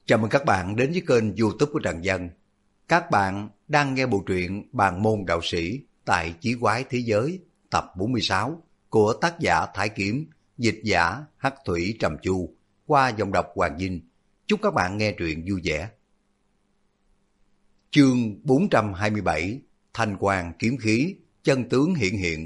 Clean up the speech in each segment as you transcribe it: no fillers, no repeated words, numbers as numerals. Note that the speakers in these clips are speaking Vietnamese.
Chào mừng các bạn đến với kênh YouTube của Trần Dân. Các bạn đang nghe bộ truyện Bàn môn đạo sĩ tại Chí Quái Thế Giới tập 46 của tác giả Thái Kiếm, dịch giả Hắc Thủy Trầm Chu qua giọng đọc Hoàng Vinh. Chúc các bạn nghe truyện vui vẻ. Chương 427: Thanh quang kiếm khí, chân tướng hiện hiện.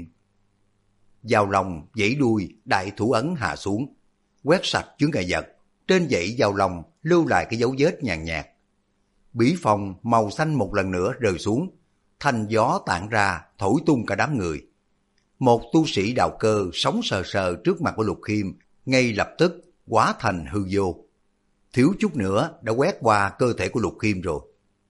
Giao long vẫy đuôi, đại thủ ấn hạ xuống, quét sạch chướng ngại vật. Trên dãy giao long lưu lại cái dấu vết nhàn nhạt. Bí phong màu xanh một lần nữa rơi xuống, thanh gió tản ra thổi tung cả đám người. Một tu sĩ đạo cơ sống sờ sờ trước mặt của Lục Khiêm ngay lập tức hóa thành hư vô. Thiếu chút nữa đã quét qua cơ thể của Lục Khiêm rồi.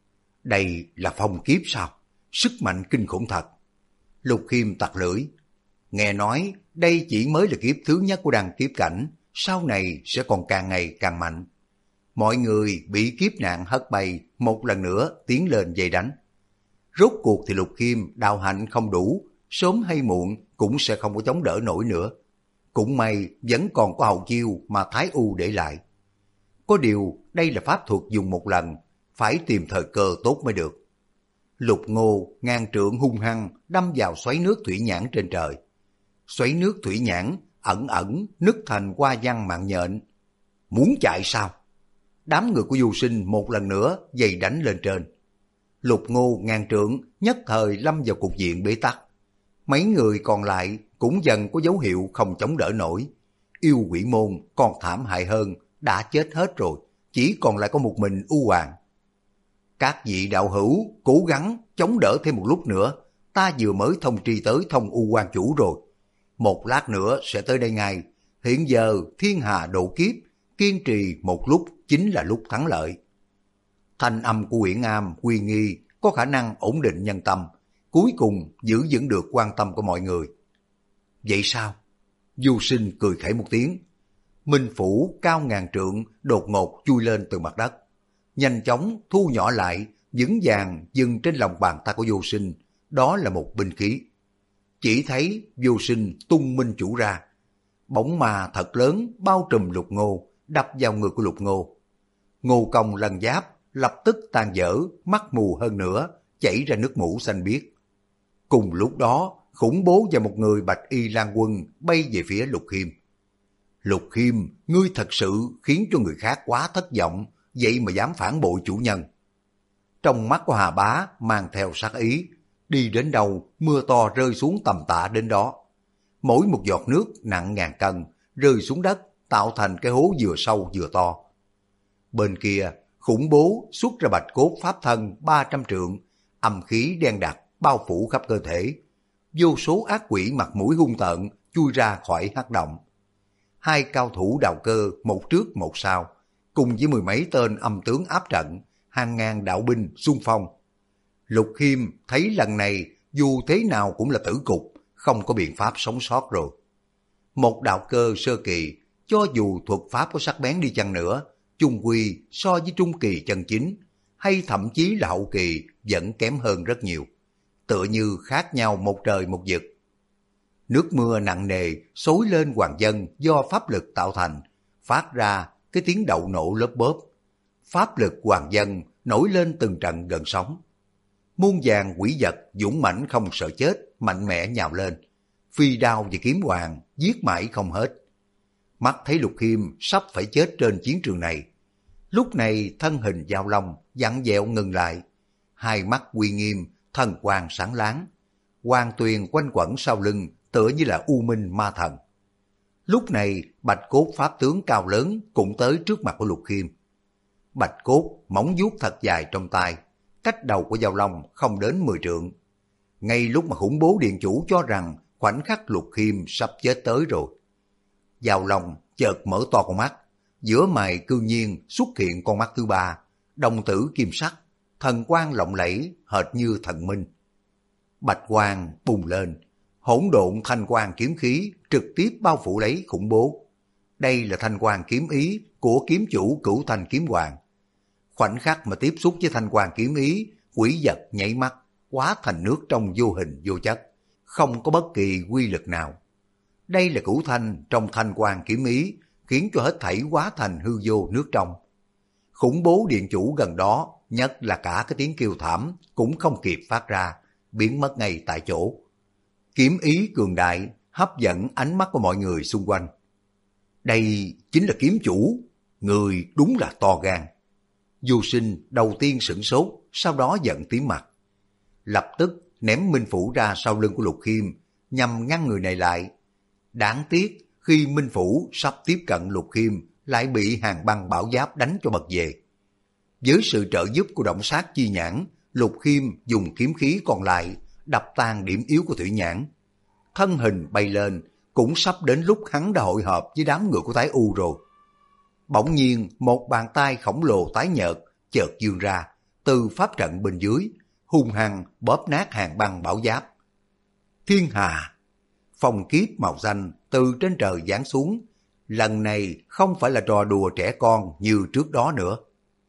Đây là phong kiếp sao? Sức mạnh kinh khủng thật. Lục Khiêm tặc lưỡi. Nghe nói đây chỉ mới là kiếp thứ nhất của đăng kiếp cảnh, sau này sẽ còn càng ngày càng mạnh. Mọi người bị kiếp nạn hất bay, một lần nữa tiến lên dây đánh. Rốt cuộc thì Lục Khiêm đạo hạnh không đủ, sớm hay muộn cũng sẽ không có chống đỡ nổi nữa. Cũng may vẫn còn có hậu chiêu mà Thái U để lại. Có điều đây là pháp thuật dùng một lần, phải tìm thời cơ tốt mới được. Lục Ngô ngang trượng hung hăng đâm vào xoáy nước thủy nhãn trên trời. Xoáy nước thủy nhãn ẩn ẩn nứt thành hoa văn mạng nhện. Muốn chạy sao? Đám người của Du Sinh một lần nữa giày đánh lên trên. Lục Ngô ngang trượng nhất thời lâm vào cục diện bế tắc. Mấy người còn lại cũng dần có dấu hiệu không chống đỡ nổi. Yêu quỷ môn còn thảm hại hơn, đã chết hết rồi, chỉ còn lại có một mình U Hoàng. Các vị đạo hữu cố gắng chống đỡ thêm một lúc nữa, ta vừa mới thông tri tới Thông U Quan chủ rồi. Một lát nữa sẽ tới đây ngay. Hiện giờ thiên hà độ kiếp, kiên trì một lúc chính là lúc thắng lợi. Thanh âm của Uyển Am uy nghi có khả năng ổn định nhân tâm, cuối cùng giữ vững được quan tâm của mọi người. Vậy sao? Du Sinh cười khẩy một tiếng. Minh phủ cao ngàn trượng đột ngột chui lên từ mặt đất, nhanh chóng thu nhỏ lại, vững vàng dừng trên lòng bàn tay của Du Sinh. Đó là một binh khí. Chỉ thấy Du Sinh tung minh chủ ra, bóng ma thật lớn bao trùm Lục Ngô, đập vào người của Lục Ngô. Ngô Công lần giáp lập tức tan vỡ, mắt mù hơn nữa, chảy ra nước mũ xanh biếc. Cùng lúc đó, khủng bố và một người bạch y lang quân bay về phía Lục Khiêm. Lục Khiêm, ngươi thật sự khiến cho người khác quá thất vọng, vậy mà dám phản bội chủ nhân. Trong mắt của Hà Bá mang theo sát ý, đi đến đâu mưa to rơi xuống tầm tã đến đó. Mỗi một giọt nước nặng ngàn cân rơi xuống đất tạo thành cái hố vừa sâu vừa to. Bên kia khủng bố xuất ra bạch cốt pháp thân 300 trượng, âm khí đen đặc bao phủ khắp cơ thể. Vô số ác quỷ mặt mũi hung tợn chui ra khỏi hắc động. Hai cao thủ đạo cơ một trước một sau, cùng với mười mấy tên âm tướng áp trận, hàng ngàn đạo binh xung phong. Lục Khiêm thấy lần này dù thế nào cũng là tử cục, không có biện pháp sống sót rồi. Một đạo cơ sơ kỳ, cho dù thuật pháp có sắc bén đi chăng nữa, chung quy so với trung kỳ chân chính, hay thậm chí là hậu kỳ vẫn kém hơn rất nhiều. Tựa như khác nhau một trời một vực. Nước mưa nặng nề xối lên hoàng dân do pháp lực tạo thành, phát ra cái tiếng đậu nổ lớp bóp. Pháp lực hoàng dân nổi lên từng trận gần sóng. Muôn vàng quỷ vật dũng mãnh không sợ chết, mạnh mẽ nhào lên. Phi đao và kiếm hoàng giết mãi không hết. Mắt thấy Lục Khiêm sắp phải chết trên chiến trường này. Lúc này thân hình Giao Long vặn vẹo ngừng lại. Hai mắt uy nghiêm, thần quang sáng láng. Hoàng tuyền quanh quẩn sau lưng tựa như là u minh ma thần. Lúc này bạch cốt pháp tướng cao lớn cũng tới trước mặt của Lục Khiêm. Bạch cốt móng vuốt thật dài trong tay, cách đầu của Giao Long không đến 10 trượng. Ngay lúc mà khủng bố điện chủ cho rằng khoảnh khắc Lục Khiêm sắp chết tới rồi. Giao Long chợt mở to con mắt, giữa mày cư nhiên xuất hiện con mắt thứ ba, đồng tử kim sắc, thần quang lộng lẫy hệt như thần minh. Bạch quang bùng lên, hỗn độn thanh quang kiếm khí trực tiếp bao phủ lấy khủng bố. Đây là thanh quang kiếm ý của kiếm chủ Cửu Thanh Kiếm Hoàng. Khoảnh khắc mà tiếp xúc với thanh quang kiếm ý, quỷ vật nhảy mắt, hóa thành nước trong vô hình vô chất, không có bất kỳ quy lực nào. Đây là Cửu Thanh trong thanh quang kiếm ý, khiến cho hết thảy hóa thành hư vô nước trong. khủng bố điện chủ gần đó, nhất là cả cái tiếng kêu thảm cũng không kịp phát ra, biến mất ngay tại chỗ. Kiếm ý cường đại hấp dẫn ánh mắt của mọi người xung quanh. Đây chính là kiếm chủ, người đúng là to gan. Du Sinh đầu tiên sửng sốt, sau đó giận tím mặt. Lập tức ném Minh Phủ ra sau lưng của Lục Khiêm, nhằm ngăn người này lại. Đáng tiếc khi Minh Phủ sắp tiếp cận Lục Khiêm, lại bị Hàng Băng Bảo Giáp đánh cho bật về. Với sự trợ giúp của động sát chi nhãn, Lục Khiêm dùng kiếm khí còn lại đập tan điểm yếu của Thủy Nhãn. Thân hình bay lên, cũng sắp đến lúc hắn đã hội họp với đám người của Thái U rồi. Bỗng nhiên một bàn tay khổng lồ tái nhợt chợt vươn ra từ pháp trận bên dưới, hung hăng bóp nát Hàng Băng Bảo Giáp. Thiên Hà, phong kiếp màu xanh từ trên trời giáng xuống, lần này không phải là trò đùa trẻ con như trước đó nữa.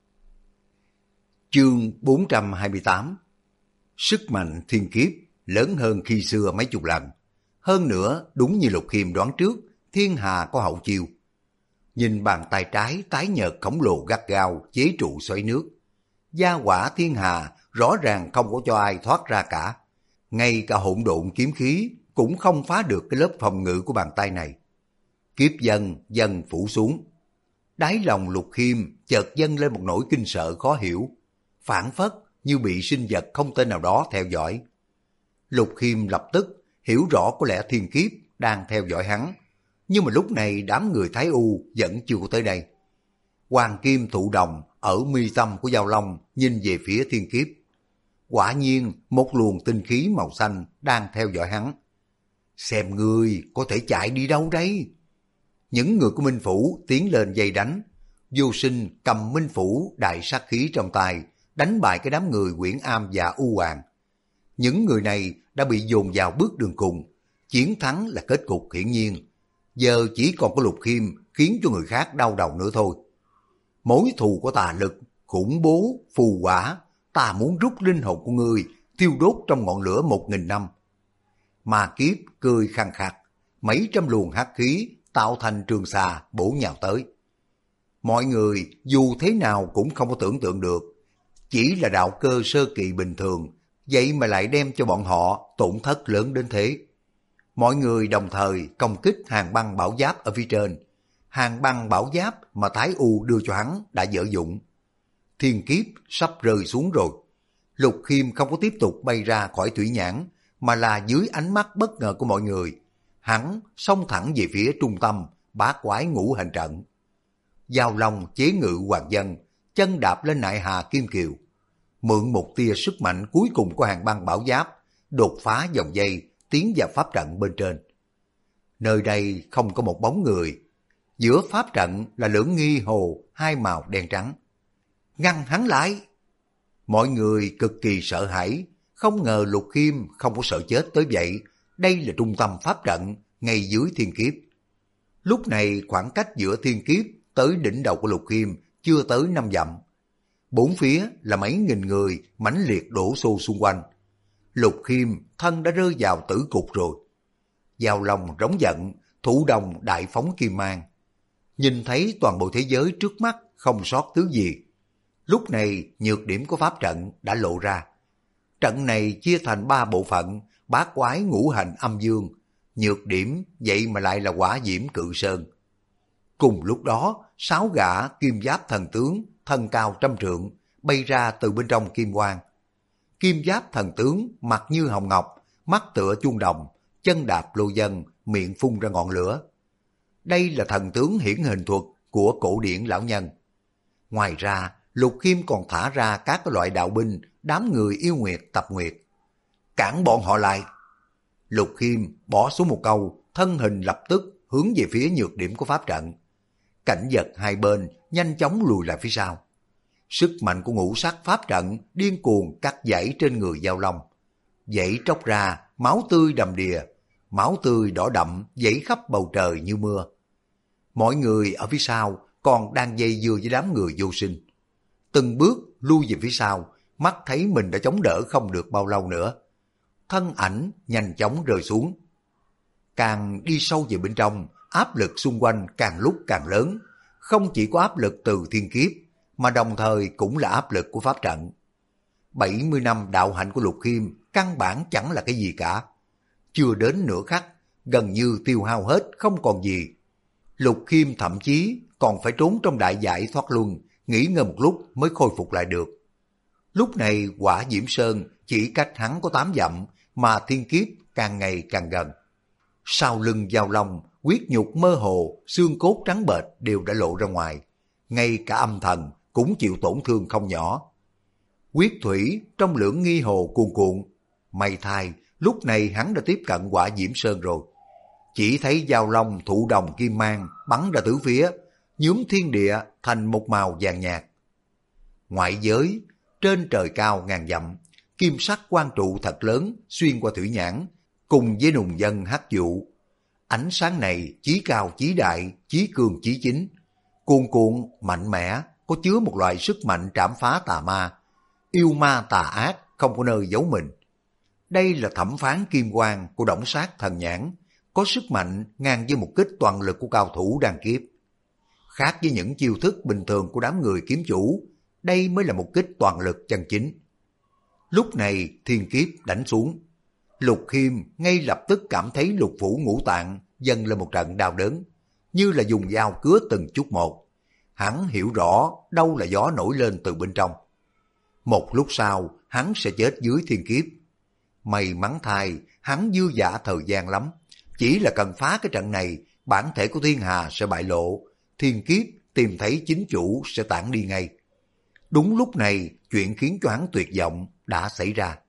Chương 428. Sức mạnh thiên kiếp lớn hơn khi xưa mấy chục lần. Hơn nữa, đúng như Lục Khiêm đoán trước, Thiên Hà có hậu chiêu. Nhìn bàn tay trái tái nhợt khổng lồ gắt gao chế trụ xoáy nước. Gia hỏa Thiên Hà rõ ràng không có cho ai thoát ra cả. Ngay cả hỗn độn kiếm khí cũng không phá được cái lớp phòng ngự của bàn tay này. Kiếp dần phủ xuống. Đáy lòng Lục Khiêm chợt dâng lên một nỗi kinh sợ khó hiểu, phảng phất như bị sinh vật không tên nào đó theo dõi. Lục Khiêm lập tức hiểu rõ có lẽ thiên kiếp đang theo dõi hắn, nhưng mà lúc này đám người Thái U vẫn chưa có tới đây. Hoàng kim thụ đồng ở mi tâm của Giao Long nhìn về phía thiên kiếp. Quả nhiên một luồng tinh khí màu xanh đang theo dõi hắn. Xem ngươi có thể chạy đi đâu đấy? Những người của Minh Phủ tiến lên dây đánh. Du Sinh cầm Minh Phủ đại sát khí trong tay, đánh bại cái đám người Uyển Am và U Hoàng. Những người này đã bị dồn vào bước đường cùng, chiến thắng là kết cục hiển nhiên. Giờ chỉ còn có Lục Khiêm khiến cho người khác đau đầu nữa thôi. Mối thù của tà lực, khủng bố, phù quả, ta muốn rút linh hồn của ngươi thiêu đốt trong ngọn lửa 1000 năm. Mà kiếp cười khăng khặc, mấy trăm luồng hắc khí tạo thành trường xà bổ nhào tới. Mọi người dù thế nào cũng không có tưởng tượng được, chỉ là đạo cơ sơ kỳ bình thường, vậy mà lại đem cho bọn họ tổn thất lớn đến thế. Mọi người đồng thời công kích Hàng Băng Bảo Giáp ở phía trên. Hàng Băng Bảo Giáp mà Thái U đưa cho hắn đã dở dụng. Thiên kiếp sắp rơi xuống rồi. Lục Khiêm không có tiếp tục bay ra khỏi Thủy Nhãn, mà là dưới ánh mắt bất ngờ của mọi người. Hắn xông thẳng về phía trung tâm bát quái ngũ hành trận. Giao Long chế ngự hoàng dân, chân đạp lên nại hà kim kiều. Mượn một tia sức mạnh cuối cùng của Hàng Băng Bảo Giáp, đột phá dòng dây, tiến vào pháp trận bên trên. Nơi đây không có một bóng người. Giữa pháp trận là lưỡng nghi hồ hai màu đen trắng. Ngăn hắn lại! Mọi người cực kỳ sợ hãi, không ngờ Lục Khiêm không có sợ chết tới vậy. Đây là trung tâm pháp trận, ngay dưới thiên kiếp. Lúc này khoảng cách giữa thiên kiếp tới đỉnh đầu của Lục Khiêm chưa tới 5 dặm. Bốn phía là mấy nghìn người mãnh liệt đổ xô xung quanh. Lục Khiêm thân đã rơi vào tử cục rồi. Giao Long rống giận, thụ đồng đại phóng kim mang. Nhìn thấy toàn bộ thế giới trước mắt không sót thứ gì. Lúc này nhược điểm của pháp trận đã lộ ra. Trận này chia thành 3 bộ phận, bát quái ngũ hành âm dương. Nhược điểm vậy mà lại là hỏa diễm cự sơn. Cùng lúc đó, 6 gã kim giáp thần tướng, thân cao 100 trượng, bay ra từ bên trong kim quang. Kim giáp thần tướng mặt như hồng ngọc, mắt tựa chuông đồng, chân đạp lô dân, miệng phun ra ngọn lửa. Đây là thần tướng hiển hình thuật của cổ điển lão nhân. Ngoài ra, Lục Khiêm còn thả ra các loại đạo binh, đám người yêu nguyệt tập nguyệt. Cản bọn họ lại! Lục Khiêm bỏ xuống một câu, thân hình lập tức hướng về phía nhược điểm của pháp trận. Cảnh vật hai bên nhanh chóng lùi lại phía sau. Sức mạnh của ngũ sắc pháp trận điên cuồng cắt dãy trên người Giao Long. Dãy tróc ra, máu tươi đầm đìa, máu tươi đỏ đậm dãy khắp bầu trời như mưa. Mọi người ở phía sau còn đang dây dưa với đám người vô sinh. Từng bước lui về phía sau, mắt thấy mình đã chống đỡ không được bao lâu nữa. Thân ảnh nhanh chóng rơi xuống. Càng đi sâu về bên trong, áp lực xung quanh càng lúc càng lớn. Không chỉ có áp lực từ thiên kiếp, mà đồng thời cũng là áp lực của pháp trận. 70 năm đạo hạnh của Lục Khiêm căn bản chẳng là cái gì cả. Chưa đến nửa khắc, gần như tiêu hao hết không còn gì. Lục Khiêm thậm chí còn phải trốn trong đại giải thoát luân, nghỉ ngơi một lúc mới khôi phục lại được. Lúc này Hỏa Diễm Sơn chỉ cách hắn có 8 dặm, mà thiên kiếp càng ngày càng gần. Sau lưng Giao Long, huyết nhục mơ hồ, xương cốt trắng bệch đều đã lộ ra ngoài. Ngay cả âm thần cũng chịu tổn thương không nhỏ. Huyết thủy trong lưỡng nghi hồ cuồn cuộn. May thay, lúc này hắn đã tiếp cận Hỏa Diễm Sơn rồi. Chỉ thấy Giao Long thụ đồng kim mang bắn ra tứ phía, nhuốm thiên địa thành một màu vàng nhạt. Ngoại giới, trên trời cao ngàn dặm, kim sắc quang trụ thật lớn xuyên qua thủy nhãn, cùng với nùng dân hắc vụ. Ánh sáng này chí cao chí đại, chí cường chí chính, cuồn cuộn mạnh mẽ, có chứa một loại sức mạnh trảm phá tà ma, yêu ma tà ác không có nơi giấu mình. Đây là thẩm phán kim quang của Đổng Sát Thần Nhãn, có sức mạnh ngang với một kích toàn lực của cao thủ đan kiếp. Khác với những chiêu thức bình thường của đám người kiếm chủ, đây mới là một kích toàn lực chân chính. Lúc này thiên kiếp đánh xuống, Lục Khiêm ngay lập tức cảm thấy lục phủ ngũ tạng dâng lên một trận đau đớn, như là dùng dao cứa từng chút một. Hắn hiểu rõ đâu là gió nổi lên từ bên trong. Một lúc sau, hắn sẽ chết dưới thiên kiếp. May mắn thay, hắn dư dả thời gian lắm. Chỉ là cần phá cái trận này, bản thể của thiên hà sẽ bại lộ, thiên kiếp tìm thấy chính chủ sẽ tản đi ngay. Đúng lúc này, chuyện khiến cho hắn tuyệt vọng đã xảy ra.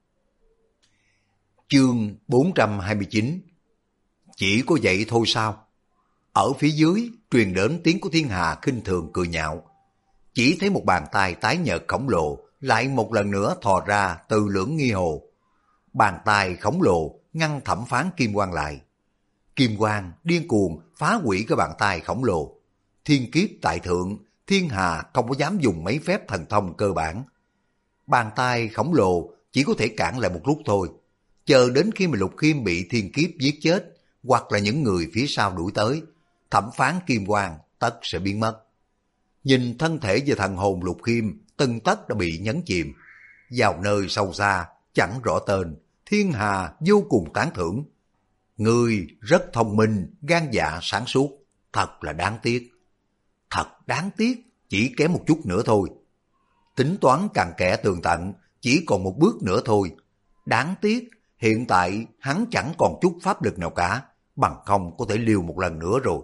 Chương 429. Chỉ có vậy thôi sao? Ở phía dưới truyền đến tiếng của thiên hà khinh thường cười nhạo. Chỉ thấy một bàn tay tái nhợt khổng lồ lại một lần nữa thò ra từ lưỡng nghi hồ. Bàn tay khổng lồ ngăn thẩm phán kim quang lại. Kim quang điên cuồng phá hủy cái bàn tay khổng lồ. Thiên kiếp tại thượng, thiên hà không có dám dùng mấy phép thần thông cơ bản. Bàn tay khổng lồ chỉ có thể cản lại một lúc thôi. Chờ đến khi mà Lục Khiêm bị thiên kiếp giết chết, hoặc là những người phía sau đuổi tới, thẩm phán kim quang tất sẽ biến mất. Nhìn thân thể và thần hồn Lục Khiêm từng tất đã bị nhấn chìm. Vào nơi sâu xa, chẳng rõ tên, thiên hà vô cùng tán thưởng. Ngươi rất thông minh, gan dạ sáng suốt, thật là đáng tiếc. Thật đáng tiếc, chỉ kém một chút nữa thôi. Tính toán càng kẽ tường tận, chỉ còn một bước nữa thôi. Đáng tiếc, hiện tại hắn chẳng còn chút pháp lực nào cả, bằng không có thể liều một lần nữa rồi.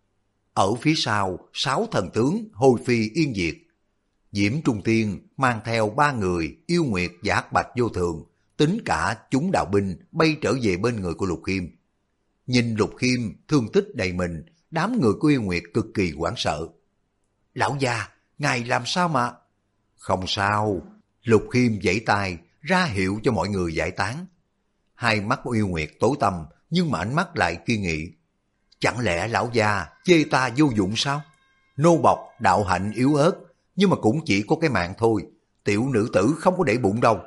Ở phía sau, 6 thần tướng hồi phi yên diệt. Diễm Trung Tiên mang theo 3 người yêu nguyệt và hắc bạch vô thường, tính cả chúng đạo binh bay trở về bên người của Lục Khiêm. Nhìn Lục Khiêm thương tích đầy mình, đám người của yêu nguyệt cực kỳ hoảng sợ. Lão già, ngài làm sao mà... Không sao, Lục Khiêm vẫy tay ra hiệu cho mọi người giải tán. Hai mắt của yêu nguyệt tối tăm, nhưng mà ánh mắt lại kiên nghị. Chẳng lẽ lão già chê ta vô dụng sao? Nô bộc đạo hạnh yếu ớt, nhưng mà cũng chỉ có cái mạng thôi, tiểu nữ tử không có để bụng đâu.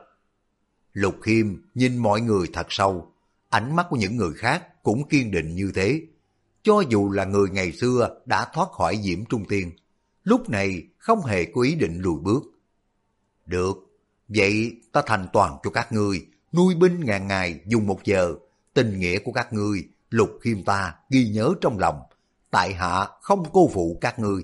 Lục Khiêm nhìn mọi người thật sâu, ánh mắt của những người khác cũng kiên định như thế. Cho dù là người ngày xưa đã thoát khỏi Diễm Trung Tiên, lúc này không hề có ý định lùi bước. Được, vậy ta thành toàn cho các ngươi, nuôi binh ngàn ngày dùng 1 giờ, tình nghĩa của các ngươi, Lục Khiêm ta ghi nhớ trong lòng, tại hạ không cô phụ các ngươi.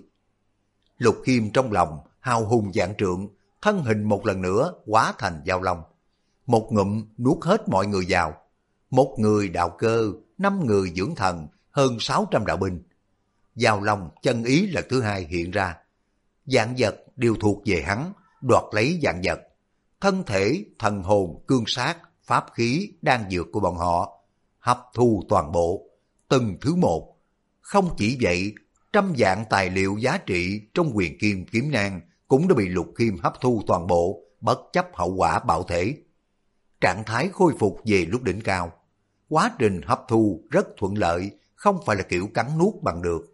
Lục Khiêm trong lòng hào hùng vạn trượng, thân hình một lần nữa hóa thành Giao Long. Một ngụm nuốt hết mọi người vào. 1 người đạo cơ, 5 người dưỡng thần, hơn 600 đạo binh. Giao Long chân ý lần thứ 2 hiện ra. Vạn vật đều thuộc về hắn, đoạt lấy vạn vật. Thân thể, thần hồn, cương sát, pháp khí, đan dược của bọn họ, hấp thu toàn bộ, từng thứ một. Không chỉ vậy, 100 vạn tài liệu giá trị trong Huyền Kim Kiếm Nang cũng đã bị Lục Khiêm hấp thu toàn bộ, bất chấp hậu quả bạo thể. Trạng thái khôi phục về lúc đỉnh cao. Quá trình hấp thu rất thuận lợi, không phải là kiểu cắn nuốt bằng được.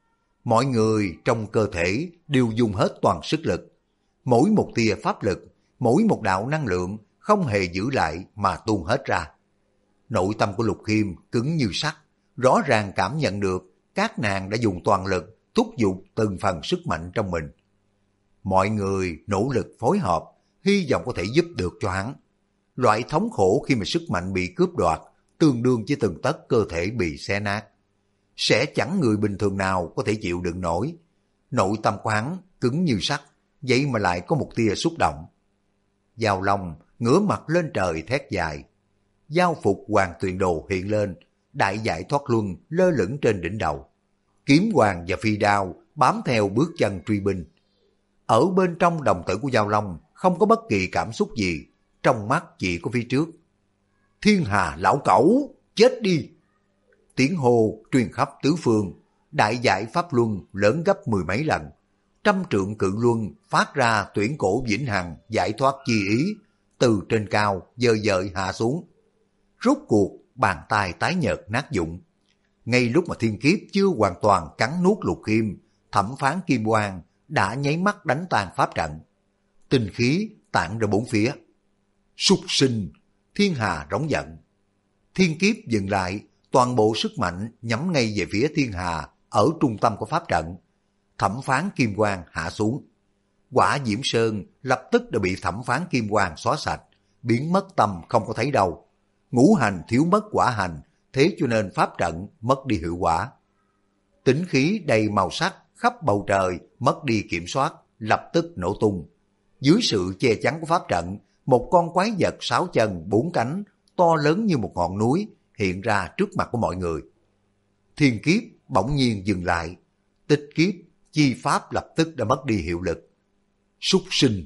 Mọi người trong cơ thể đều dùng hết toàn sức lực. Mỗi một tia pháp lực, mỗi một đạo năng lượng không hề giữ lại mà tuôn hết ra. Nội tâm của Lục Khiêm cứng như sắt, rõ ràng cảm nhận được các nàng đã dùng toàn lực thúc giục từng phần sức mạnh trong mình. Mọi người nỗ lực phối hợp, hy vọng có thể giúp được cho hắn. Loại thống khổ khi mà sức mạnh bị cướp đoạt, tương đương với từng tấc cơ thể bị xé nát. Sẽ chẳng người bình thường nào có thể chịu đựng nổi. Nội tâm của hắn cứng như sắt, vậy mà lại có một tia xúc động. Giao Long ngửa mặt lên trời thét dài. Giao phục Hoàng Tuyền Đồ hiện lên, đại giải thoát luân lơ lửng trên đỉnh đầu. Kiếm hoàng và phi đao bám theo bước chân truy binh. Ở bên trong đồng tử của Giao Long không có bất kỳ cảm xúc gì, trong mắt chỉ có phía trước. Thiên Hà lão cẩu, chết đi! Tiếng hô truyền khắp tứ phương, đại giải pháp luân lớn gấp mười mấy lần. Trăm trượng cự luân phát ra tuyển cổ vĩnh hằng giải thoát chi ý, từ trên cao dời dời hạ xuống. Rốt cuộc bàn tay tái nhợt nát dụng. Ngay lúc mà thiên kiếp chưa hoàn toàn cắn nuốt Lục Khiêm, thẩm phán kim quang đã nháy mắt đánh tan pháp trận. Tinh khí tản ra bốn phía. Súc sinh! Thiên Hà rống giận. Thiên kiếp dừng lại, toàn bộ sức mạnh nhắm ngay về phía Thiên Hà ở trung tâm của pháp trận. Thẩm phán kim quang hạ xuống. Quả Diễm Sơn lập tức đã bị thẩm phán kim quang xóa sạch, biến mất tâm không có thấy đâu. Ngũ hành thiếu mất quả hành, thế cho nên pháp trận mất đi hiệu quả. Tính khí đầy màu sắc khắp bầu trời mất đi kiểm soát, lập tức nổ tung. Dưới sự che chắn của pháp trận, một con quái vật 6 chân 4 cánh to lớn như một ngọn núi hiện ra trước mặt của mọi người. Thiên kiếp bỗng nhiên dừng lại, tích kiếp chi pháp lập tức đã mất đi hiệu lực. Súc sinh!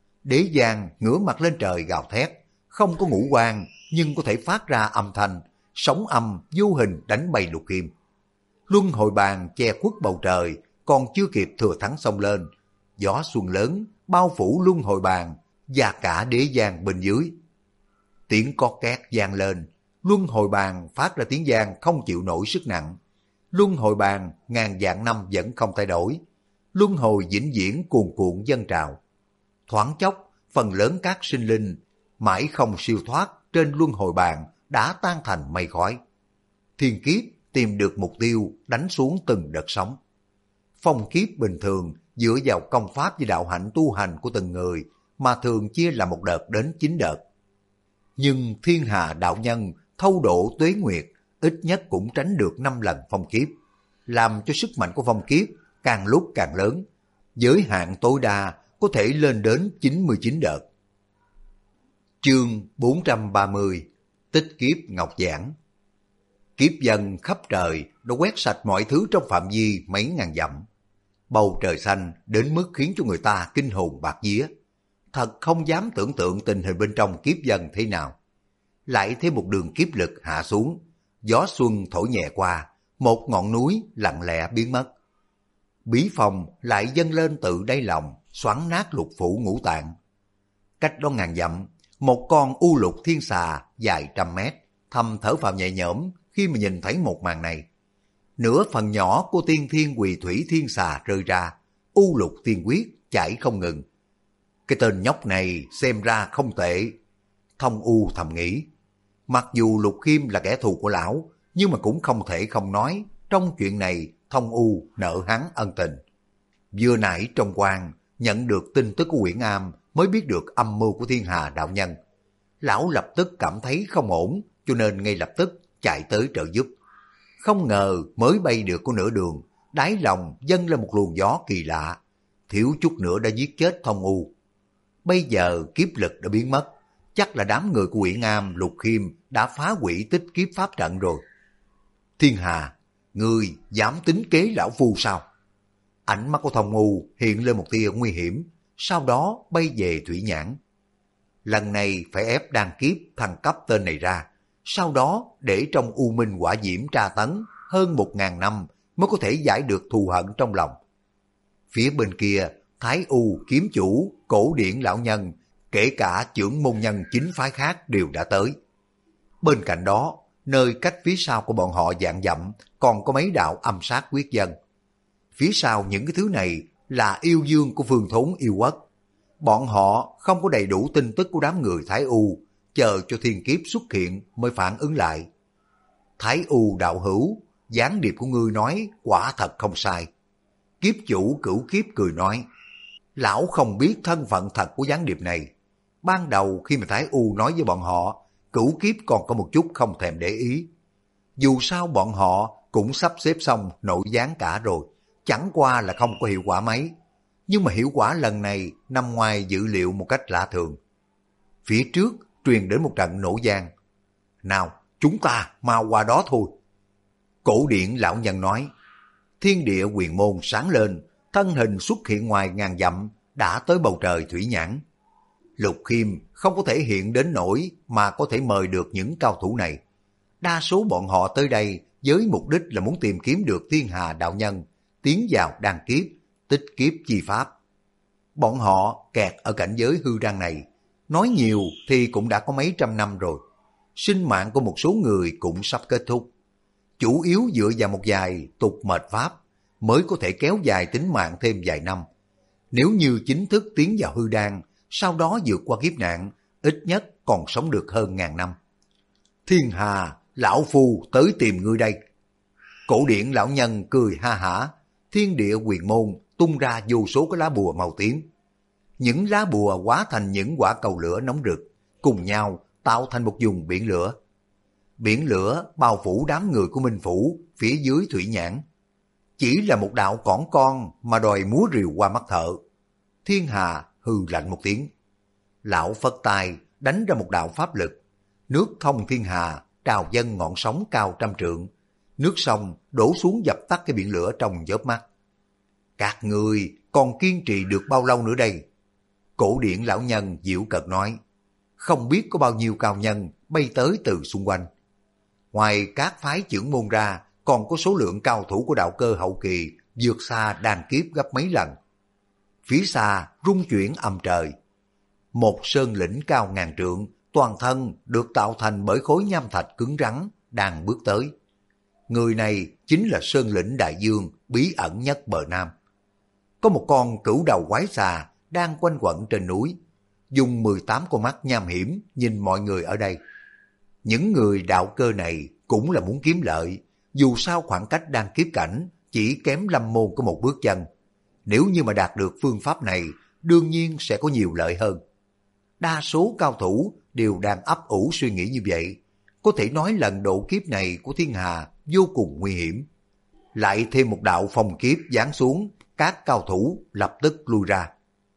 Đế Giang ngửa mặt lên trời gào thét, không có ngũ quan nhưng có thể phát ra âm thanh, sóng âm vô hình đánh bay Lục Khiêm. Luân hồi bàn che khuất bầu trời, còn chưa kịp thừa thắng xông lên, gió xuân lớn bao phủ luân hồi bàn và cả Đế Giang bên dưới. Tiếng cót két vang lên, luân hồi bàn phát ra tiếng vang không chịu nổi sức nặng. Luân hồi bàn ngàn vạn năm vẫn không thay đổi, luân hồi vĩnh viễn cuồn cuộn dâng trào. Thoáng chốc, phần lớn các sinh linh mãi không siêu thoát trên luân hồi bàn đã tan thành mây khói. Thiên kiếp tìm được mục tiêu, đánh xuống từng đợt sóng. Phong kiếp bình thường dựa vào công pháp và đạo hạnh tu hành của từng người mà thường chia là một đợt đến 9 đợt. Nhưng Thiên Hà đạo nhân thâu độ tuế nguyệt ít nhất cũng tránh được 5 lần phong kiếp, làm cho sức mạnh của phong kiếp càng lúc càng lớn, giới hạn tối đa có thể lên đến 99 đợt. Chương 430 Tích kiếp Ngọc Giảng. Kiếp dần khắp trời đã quét sạch mọi thứ trong phạm vi mấy ngàn dặm. Bầu trời xanh đến mức khiến cho người ta kinh hồn bạt vía. Thật không dám tưởng tượng tình hình bên trong kiếp dần thế nào. Lại thêm một đường kiếp lực hạ xuống, gió xuân thổi nhẹ qua, một ngọn núi lặng lẽ biến mất. Bí phong lại dâng lên từ đáy lòng, xoắn nát lục phủ ngũ tạng. Cách đó ngàn dặm, một con u lục thiên xà dài trăm mét, thầm thở phào nhẹ nhõm khi mà nhìn thấy một màn này. Nửa phần nhỏ của tiên thiên quỳ thủy thiên xà rơi ra, u lục tiên quyết chảy không ngừng. Cái tên nhóc này xem ra không tệ. Thông U thầm nghĩ. Mặc dù Lục Khiêm là kẻ thù của lão, nhưng mà cũng không thể không nói, trong chuyện này Thông U nợ hắn ân tình. Vừa nãy trong quan nhận được tin tức của Uyển Am mới biết được âm mưu của Thiên Hà đạo nhân. Lão lập tức cảm thấy không ổn, cho nên ngay lập tức chạy tới trợ giúp. Không ngờ mới bay được có nửa đường, đáy lòng dâng lên một luồng gió kỳ lạ, thiếu chút nữa đã giết chết Thông U. Bây giờ kiếp lực đã biến mất, chắc là đám người của Uyển Am, Lục Khiêm đã phá hủy tích kiếp pháp trận rồi. Thiên Hà, ngươi dám tính kế lão phu sao? Ánh mắt của Thông U hiện lên một tia nguy hiểm, sau đó bay về Thủy Nhãn. Lần này phải ép đan kiếp thăng cấp tên này ra, sau đó để trong u minh hỏa diễm tra tấn hơn 1000 năm mới có thể giải được thù hận trong lòng. Phía bên kia, Thái U kiếm chủ, cổ điển lão nhân, kể cả trưởng môn nhân chính phái khác đều đã tới. Bên cạnh đó, nơi cách phía sau của bọn họ vạn dặm còn có mấy đạo âm sát quyết dân. Phía sau những cái thứ này là yêu dương của phương thốn yêu quốc. Bọn họ không có đầy đủ tin tức của đám người Thái U, chờ cho thiên kiếp xuất hiện mới phản ứng lại. Thái U đạo hữu, gián điệp của ngươi nói quả thật không sai. Kiếp chủ Cửu Kiếp cười nói, Lão không biết thân phận thật của gián điệp này. Ban đầu khi mà Thái U nói với bọn họ, Cửu Kiếp còn có một chút không thèm để ý. Dù sao bọn họ cũng sắp xếp xong nội gián cả rồi, chẳng qua là không có hiệu quả mấy. Nhưng mà hiệu quả lần này nằm ngoài dự liệu một cách lạ thường. Phía trước truyền đến một trận nổ vang. Nào, chúng ta mau qua đó thôi. Cổ điển lão nhân nói. Thiên địa quyền môn sáng lên, thân hình xuất hiện ngoài ngàn dặm, đã tới bầu trời thủy nhãn. Lục Khiêm không có thể hiện đến nỗi mà có thể mời được những cao thủ này. Đa số bọn họ tới đây với mục đích là muốn tìm kiếm được Thiên Hà đạo nhân, tiến vào đan kiếp, tích kiếp chi pháp. Bọn họ kẹt ở cảnh giới hư đan này, nói nhiều thì cũng đã có mấy trăm năm rồi. Sinh mạng của một số người cũng sắp kết thúc. Chủ yếu dựa vào một vài tục mệt pháp mới có thể kéo dài tính mạng thêm vài năm. Nếu như chính thức tiến vào hư đan, sau đó vượt qua kiếp nạn, ít nhất còn sống được hơn ngàn năm. Thiên Hà, lão phu tới tìm ngươi đây. Cổ điển lão nhân cười ha hả, thiên địa quyền môn tung ra vô số cái lá bùa màu tím. Những lá bùa hóa thành những quả cầu lửa nóng rực, cùng nhau tạo thành một vùng biển lửa. Biển lửa bao phủ đám người của Minh Phủ phía dưới thủy nhãn. Chỉ là một đạo cỏn con mà đòi múa rìu qua mắt thợ. Thiên Hà hừ lạnh một tiếng. Lão phất tay đánh ra một đạo pháp lực. Nước thông thiên hà trào dâng ngọn sóng cao trăm trượng. Nước sông đổ xuống dập tắt cái biển lửa trong chớp mắt. Các người còn kiên trì được bao lâu nữa đây? Cổ điển lão nhân giễu cợt nói. Không biết có bao nhiêu cao nhân bay tới từ xung quanh. Ngoài các phái chưởng môn ra, còn có số lượng cao thủ của đạo cơ hậu kỳ vượt xa đan kiếp gấp mấy lần. Phía xa rung chuyển âm trời. Một sơn lĩnh cao ngàn trượng, toàn thân được tạo thành bởi khối nham thạch cứng rắn, đang bước tới. Người này chính là sơn lĩnh đại dương bí ẩn nhất bờ Nam. Có một con cửu đầu quái xà đang quanh quẩn trên núi, dùng 18 con mắt nham hiểm nhìn mọi người ở đây. Những người đạo cơ này cũng là muốn kiếm lợi, dù sao khoảng cách đan kiếp cảnh chỉ kém Lâm môn có một bước chân. Nếu như mà đạt được phương pháp này, đương nhiên sẽ có nhiều lợi hơn. Đa số cao thủ đều đang ấp ủ suy nghĩ như vậy. Có thể nói lần độ kiếp này của Thiên Hà vô cùng nguy hiểm. Lại thêm một đạo phong kiếp giáng xuống, các cao thủ lập tức lui ra.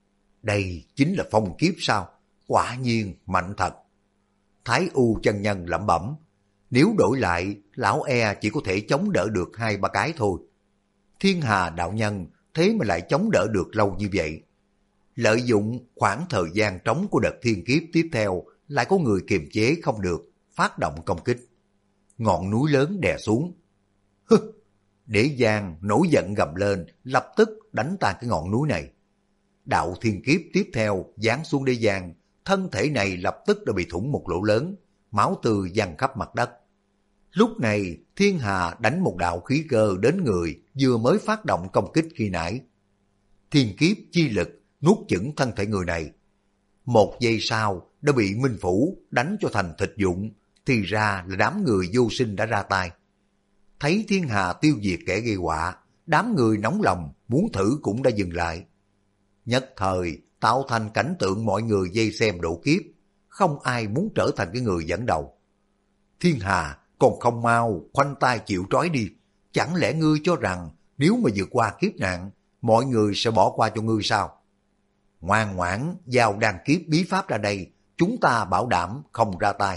Đây chính là phong kiếp sao? Quả nhiên mạnh thật. Thái U chân nhân lẩm bẩm. Nếu đổi lại, lão e chỉ có thể chống đỡ được 2-3 cái thôi. Thiên Hà đạo nhân thế mà lại chống đỡ được lâu như vậy. Lợi dụng khoảng thời gian trống của đợt thiên kiếp tiếp theo, lại có người kiềm chế không được, phát động công kích. Ngọn núi lớn đè xuống. Hứ! Đế Giang nổi giận gầm lên, lập tức đánh tan cái ngọn núi này. Đạo thiên kiếp tiếp theo giáng xuống Đế Giang, thân thể này lập tức đã bị thủng một lỗ lớn, máu tươi văng khắp mặt đất. Lúc này Thiên Hà đánh một đạo khí cơ đến người vừa mới phát động công kích khi nãy. Thiên kiếp chi lực nuốt chửng thân thể người này. Một giây sau đã bị Minh Phủ đánh cho thành thịt vụn, thì ra là đám người vô sinh đã ra tay. Thấy Thiên Hà tiêu diệt kẻ gây họa, đám người nóng lòng muốn thử cũng đã dừng lại. Nhất thời tạo thành cảnh tượng mọi người vây xem độ kiếp, không ai muốn trở thành cái người dẫn đầu. Thiên Hà còn không mau khoanh tay chịu trói đi, chẳng lẽ ngươi cho rằng nếu mà vượt qua kiếp nạn, mọi người sẽ bỏ qua cho ngươi sao? Ngoan ngoãn giao đan kiếp bí pháp ra đây, chúng ta bảo đảm không ra tay.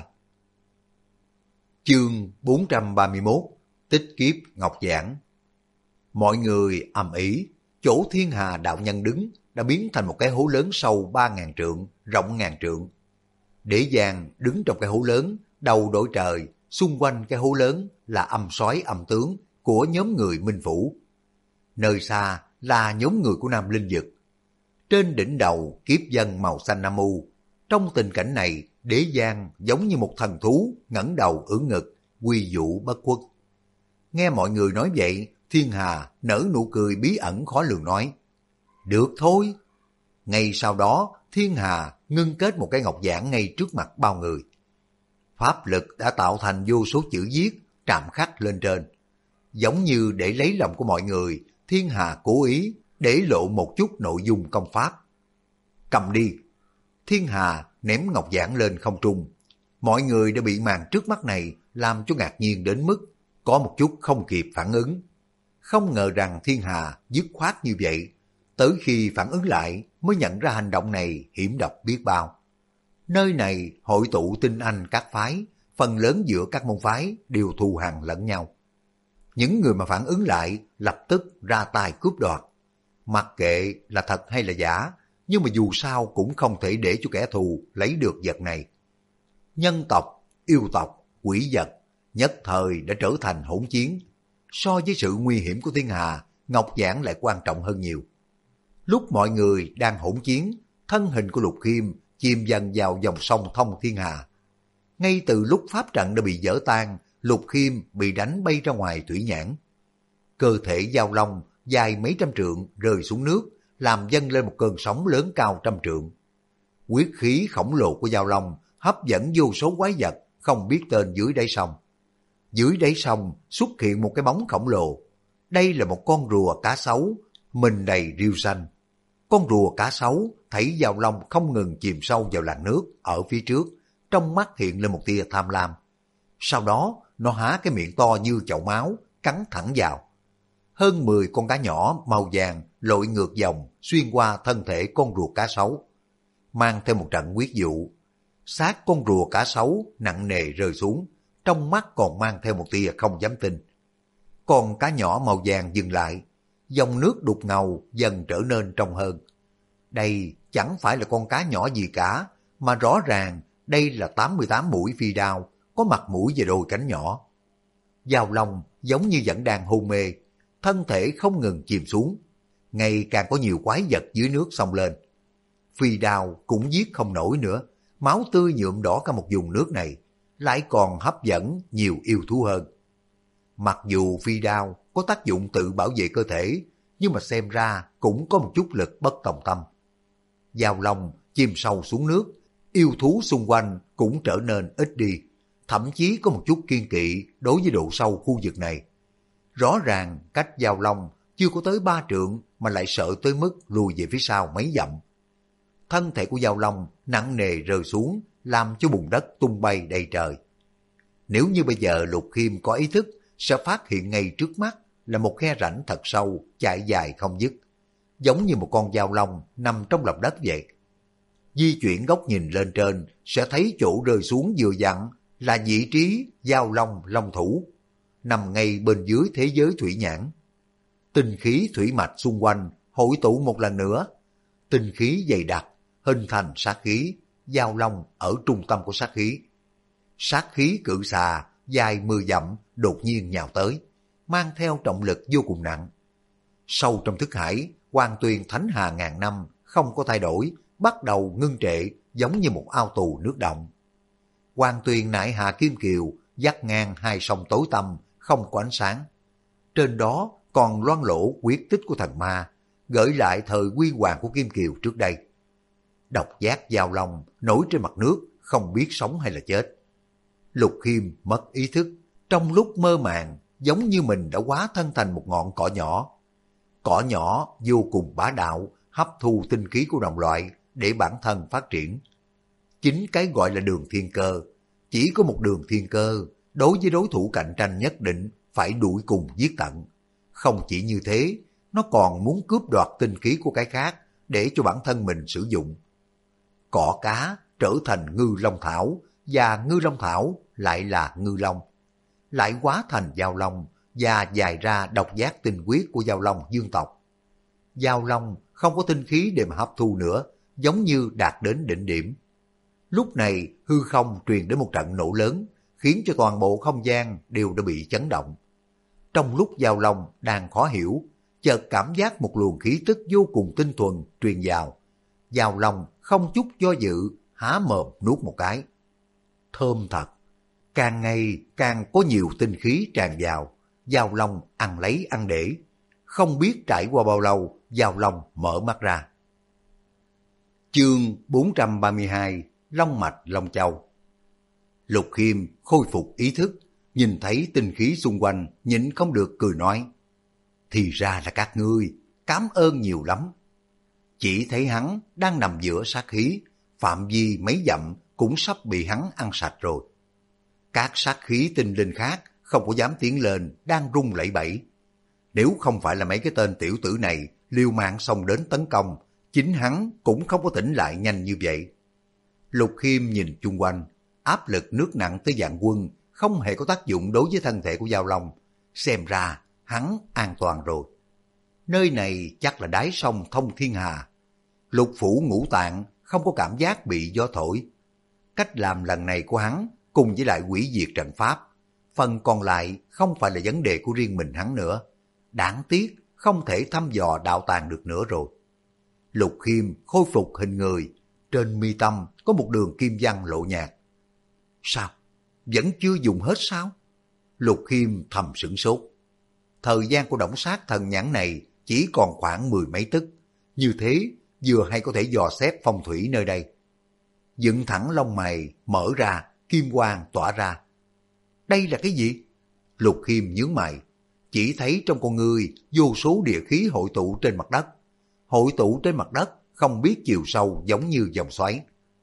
Chương 431 Tích kiếp Ngọc Giảng. Mọi người ầm ĩ, chỗ Thiên Hà đạo nhân đứng đã biến thành một cái hố lớn sâu 3.000 trượng, rộng ngàn trượng. Đế Giang đứng trong cái hố lớn, đầu đội trời, xung quanh cái hố lớn là âm soái âm tướng của nhóm người Minh Phủ. Nơi xa là nhóm người của Nam Linh Dực. Trên đỉnh đầu kiếp dân màu xanh nam u. Trong tình cảnh này, Đế Giang giống như một thần thú ngẩng đầu ưỡn ngực, quy dụ bất khuất. Nghe mọi người nói vậy, Thiên Hà nở nụ cười bí ẩn khó lường nói. Được thôi. Ngay sau đó, Thiên Hà ngưng kết một cái ngọc giản ngay trước mặt bao người. Pháp lực đã tạo thành vô số chữ viết, chạm khắc lên trên. Giống như để lấy lòng của mọi người, Thiên Hà cố ý để lộ một chút nội dung công pháp. Cầm đi. Thiên Hà ném ngọc giản lên không trung. Mọi người đã bị màn trước mắt này làm cho ngạc nhiên đến mức có một chút không kịp phản ứng. Không ngờ rằng Thiên Hà dứt khoát như vậy, tới khi phản ứng lại mới nhận ra hành động này hiểm độc biết bao. Nơi này hội tụ tinh anh các phái, phần lớn giữa các môn phái đều thù hằn lẫn nhau. Những người mà phản ứng lại lập tức ra tay cướp đoạt. Mặc kệ là thật hay là giả, nhưng mà dù sao cũng không thể để cho kẻ thù lấy được vật này. Nhân tộc, yêu tộc, quỷ vật nhất thời đã trở thành hỗn chiến. So với sự nguy hiểm của Thiên Hà, ngọc giản lại quan trọng hơn nhiều. Lúc mọi người đang hỗn chiến, thân hình của Lục Khiêm chìm dần vào dòng sông thông Thiên Hà. Ngay từ lúc pháp trận đã bị vỡ tan, Lục Khiêm bị đánh bay ra ngoài thủy nhãn. Cơ thể Giao Long dài mấy trăm trượng rơi xuống nước, làm dâng lên một cơn sóng lớn cao trăm trượng. Quyết khí khổng lồ của Giao Long hấp dẫn vô số quái vật không biết tên dưới đáy sông. Dưới đáy sông xuất hiện một cái bóng khổng lồ. Đây là một con rùa cá sấu, mình đầy rêu xanh. Con rùa cá sấu thấy Giao Long không ngừng chìm sâu vào làn nước ở phía trước, trong mắt hiện lên một tia tham lam. Sau đó nó há cái miệng to như chậu máu, cắn thẳng vào. Hơn 10 con cá nhỏ màu vàng lội ngược dòng xuyên qua thân thể con rùa cá sấu, mang theo một trận quyết dụ. Xác con rùa cá sấu nặng nề rơi xuống, trong mắt còn mang theo một tia không dám tin. Con cá nhỏ màu vàng dừng lại, dòng nước đục ngầu dần trở nên trong hơn. Đây chẳng phải là con cá nhỏ gì cả, mà rõ ràng đây là 88 mũi phi đao, có mặt mũi và đôi cánh nhỏ. Giao Long giống như vẫn đang hôn mê, thân thể không ngừng chìm xuống. Ngày càng có nhiều quái vật dưới nước xông lên. Phi đao cũng giết không nổi nữa, máu tươi nhuộm đỏ cả một vùng nước này, lại còn hấp dẫn nhiều yêu thú hơn. Mặc dù phi đao có tác dụng tự bảo vệ cơ thể, nhưng mà xem ra cũng có một chút lực bất tòng tâm. Giao Long chìm sâu xuống nước, yêu thú xung quanh cũng trở nên ít đi, thậm chí có một chút kiêng kỵ đối với độ sâu khu vực này. Rõ ràng cách Giao Long chưa có tới 3 trượng mà lại sợ tới mức lùi về phía sau mấy dặm. Thân thể của Giao Long nặng nề rơi xuống, làm cho bùn đất tung bay đầy trời. Nếu như bây giờ Lục Khiêm có ý thức, sẽ phát hiện ngay trước mắt là một khe rãnh thật sâu, chạy dài không dứt, giống như một con Giao Long nằm trong lòng đất vậy. Di chuyển góc nhìn lên trên, sẽ thấy chỗ rơi xuống vừa dặn là vị trí Giao Long Long Thủ, nằm ngay bên dưới thế giới thủy nhãn. Tinh khí thủy mạch xung quanh hội tụ một lần nữa, tinh khí dày đặc hình thành sát khí. Giao Long ở trung tâm của sát khí. Sát khí cự xà dài 10 dặm đột nhiên nhào tới, mang theo trọng lực vô cùng nặng. Sâu trong thức hải, Hoàng Tuyền Thánh Hà ngàn năm không có thay đổi, bắt đầu ngưng trệ giống như một ao tù nước động. Hoàng Tuyền Nại Hà Kim Kiều dắt ngang hai sông tối tăm, không có ánh sáng. Trên đó còn loang lỗ quyết tích của thần ma, gợi lại thời huy hoàng của Kim Kiều trước đây. Độc giác Giao Long nổi trên mặt nước, không biết sống hay là chết. Lục Khiêm mất ý thức, trong lúc mơ màng giống như mình đã hóa thân thành một ngọn cỏ nhỏ. Cỏ nhỏ vô cùng bá đạo, hấp thu tinh khí của đồng loại để bản thân phát triển. Chính cái gọi là đường thiên cơ, chỉ có một đường thiên cơ, đối với đối thủ cạnh tranh nhất định phải đuổi cùng giết tận. Không chỉ như thế, nó còn muốn cướp đoạt tinh khí của cái khác để cho bản thân mình sử dụng. Cỏ cá trở thành ngư long thảo, và ngư long thảo lại là ngư long, lại hóa thành Giao Long và dài ra độc giác tinh huyết của Giao Long dương tộc. Giao Long không có tinh khí để mà hấp thu nữa, giống như đạt đến đỉnh điểm. Lúc này hư không truyền đến một trận nổ lớn, khiến cho toàn bộ không gian đều đã bị chấn động. Trong lúc Giao Long đang khó hiểu, chợt cảm giác một luồng khí tức vô cùng tinh thuần truyền vào. Giao Long không chút do dự, há mồm nuốt một cái. Thơm thật, càng ngày càng có nhiều tinh khí tràn vào. Giao Long ăn lấy ăn để. Không biết trải qua bao lâu, Giao Long mở mắt ra. Chương 432, Long Mạch Long Châu. Lục Khiêm khôi phục ý thức, nhìn thấy tinh khí xung quanh, nhịn không được cười nói. Thì ra là các ngươi, cảm ơn nhiều lắm. Chỉ thấy hắn đang nằm giữa sát khí, phạm vi mấy dặm cũng sắp bị hắn ăn sạch rồi. Các sát khí tinh linh khác không có dám tiến lên, đang run lẩy bẩy. Nếu không phải là mấy cái tên tiểu tử này liều mạng xông đến tấn công, chính hắn cũng không có tỉnh lại nhanh như vậy. Lục Khiêm nhìn chung quanh, áp lực nước nặng tới vạn quân không hề có tác dụng đối với thân thể của Giao Long. Xem ra hắn an toàn rồi. Nơi này chắc là đáy sông thông thiên hà. Lục phủ ngũ tạng không có cảm giác bị gió thổi. Cách làm lần này của hắn cùng với lại hủy diệt trận pháp, phần còn lại không phải là vấn đề của riêng mình hắn nữa. Đáng tiếc không thể thăm dò đạo tàng được nữa rồi. Lục Khiêm khôi phục hình người, trên mi tâm có một đường kim văn lộ nhạt. Sao? Vẫn chưa dùng hết sao? Lục Khiêm thầm sửng sốt. Thời gian của động sát thần nhãn này chỉ còn khoảng 10 mấy tức. Như thế vừa hay có thể dò xét phong thủy nơi đây. Dựng thẳng lông mày mở ra, kim quang tỏa ra. Đây là cái gì? Lục Khiêm nhướng mày, chỉ thấy trong con ngươi vô số địa khí hội tụ trên mặt đất. Hội tụ trên mặt đất không biết chiều sâu giống như dòng xoáy.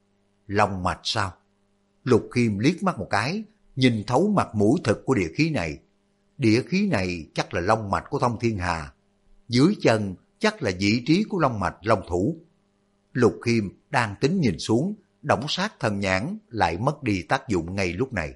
Long mạch sao? Lục Khiêm liếc mắt một cái, nhìn thấu mặt mũi thực của địa khí này. Địa khí này chắc là long mạch của thông thiên hà. Dưới chân chắc là vị trí của long mạch long thủ. Lục Khiêm đang tính nhìn xuống, động sát thần nhãn lại mất đi tác dụng ngay lúc này.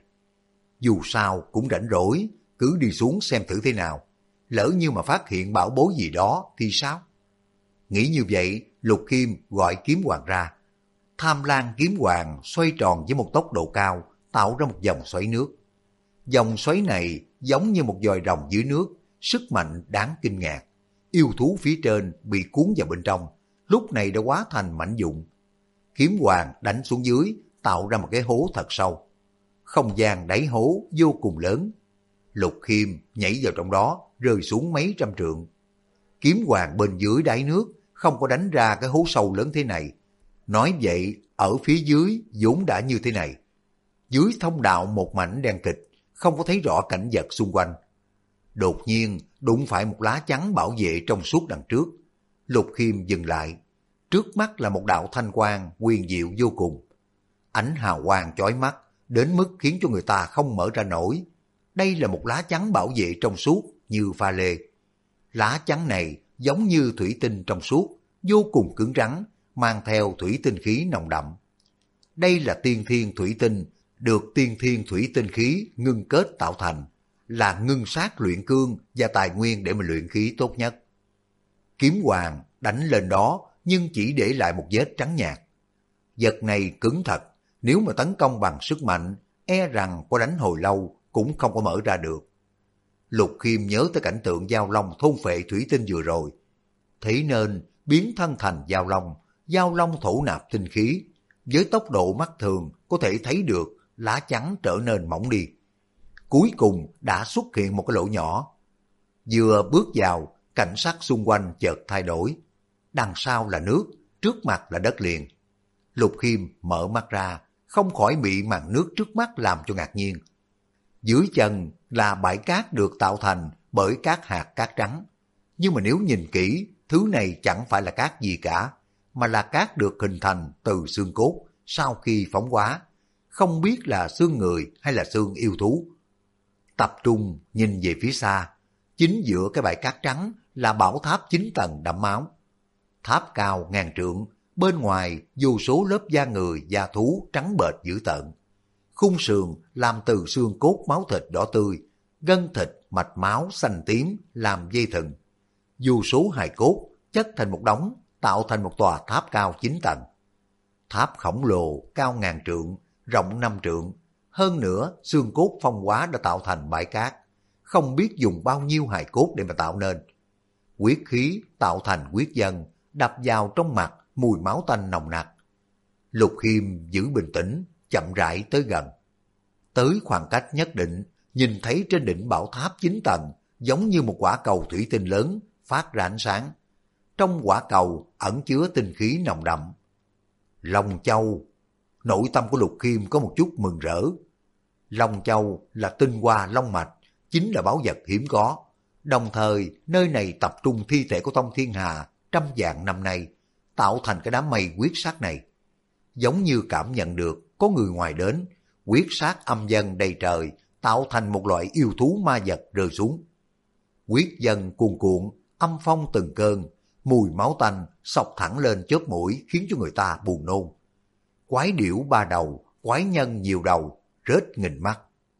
Dù sao cũng rảnh rỗi, cứ đi xuống xem thử thế nào. Lỡ như mà phát hiện bảo bối gì đó thì sao? Nghĩ như vậy, Lục Khiêm gọi kiếm hoàng ra. Tham Lang kiếm hoàng xoay tròn với một tốc độ cao, tạo ra một dòng xoáy nước. Dòng xoáy này giống như một vòi rồng dưới nước, sức mạnh đáng kinh ngạc. Yêu thú phía trên bị cuốn vào bên trong, lúc này đã hóa thành mảnh vụn. Kiếm hoàng đánh xuống dưới, tạo ra một cái hố thật sâu. Không gian đáy hố vô cùng lớn. Lục Khiêm nhảy vào trong đó, rơi xuống mấy trăm trượng. Kiếm hoàng bên dưới đáy nước không có đánh ra cái hố sâu lớn thế này. Nói vậy, ở phía dưới vốn đã như thế này. Dưới thông đạo một mảnh đen kịch, không có thấy rõ cảnh vật xung quanh. Đột nhiên đụng phải một lá chắn bảo vệ trong suốt đằng trước. Lục Khiêm dừng lại. Trước mắt là một đạo thanh quang huyền diệu vô cùng. Ánh hào quang chói mắt đến mức khiến cho người ta không mở ra nổi. Đây là một lá chắn bảo vệ trong suốt như pha lê. Lá chắn này giống như thủy tinh trong suốt, vô cùng cứng rắn, mang theo thủy tinh khí nồng đậm. Đây là tiên thiên thủy tinh, được tiên thiên thủy tinh khí ngưng kết tạo thành, là ngưng sát luyện cương và tài nguyên để mà luyện khí tốt nhất. Kiếm hoàng đánh lên đó nhưng chỉ để lại một vết trắng nhạt. Vật này cứng thật, nếu mà tấn công bằng sức mạnh, e rằng có đánh hồi lâu cũng không có mở ra được. Lục Khiêm nhớ tới cảnh tượng Giao Long thôn phệ thủy tinh vừa rồi. Thế nên biến thân thành Giao Long thổ nạp tinh khí. Với tốc độ mắt thường có thể thấy được lá chắn trở nên mỏng đi. Cuối cùng đã xuất hiện một cái lỗ nhỏ. Vừa bước vào, cảnh sắc xung quanh chợt thay đổi. Đằng sau là nước, trước mặt là đất liền. Lục Khiêm mở mắt ra, không khỏi bị màn nước trước mắt làm cho ngạc nhiên. Dưới chân là bãi cát được tạo thành bởi các hạt cát trắng. Nhưng mà nếu nhìn kỹ, thứ này chẳng phải là cát gì cả, mà là cát được hình thành từ xương cốt sau khi phóng hóa. Không biết là xương người hay là xương yêu thú. Tập trung nhìn về phía xa, chính giữa cái bãi cát trắng là bảo tháp 9 tầng đẫm máu. Tháp cao ngàn trượng, bên ngoài vô số lớp da người, da thú trắng bệch dữ tợn. Khung sườn làm từ xương cốt máu thịt đỏ tươi, gân thịt, mạch máu xanh tím làm dây thừng. Vô số hài cốt chất thành một đống, tạo thành một tòa tháp cao 9 tầng. Tháp khổng lồ cao ngàn trượng, rộng 5 trượng. Hơn nữa, xương cốt phong hóa đã tạo thành bãi cát. Không biết dùng bao nhiêu hài cốt để mà tạo nên. Huyết khí tạo thành huyết dân, đập vào trong mặt, mùi máu tanh nồng nặc. Lục Khiêm giữ bình tĩnh, chậm rãi tới gần. Tới khoảng cách nhất định, nhìn thấy trên đỉnh bảo tháp 9 tầng, giống như một quả cầu thủy tinh lớn, phát ra ánh sáng. Trong quả cầu ẩn chứa tinh khí nồng đậm. Long Châu. Nội tâm của Lục Khiêm có một chút mừng rỡ. Long Châu là tinh hoa long mạch, chính là báu vật hiếm có. Đồng thời, nơi này tập trung thi thể của Tông Thiên Hà trăm vạn năm nay, tạo thành cái đám mây quyết sát này. Giống như cảm nhận được có người ngoài đến, quyết sát âm dân đầy trời, tạo thành một loại yêu thú ma vật rơi xuống. Quyết dân cuồn cuộn, âm phong từng cơn, mùi máu tanh xộc thẳng lên chóp mũi khiến cho người ta buồn nôn. Quái điểu ba đầu, quái nhân nhiều đầu, rết nghìn mắt.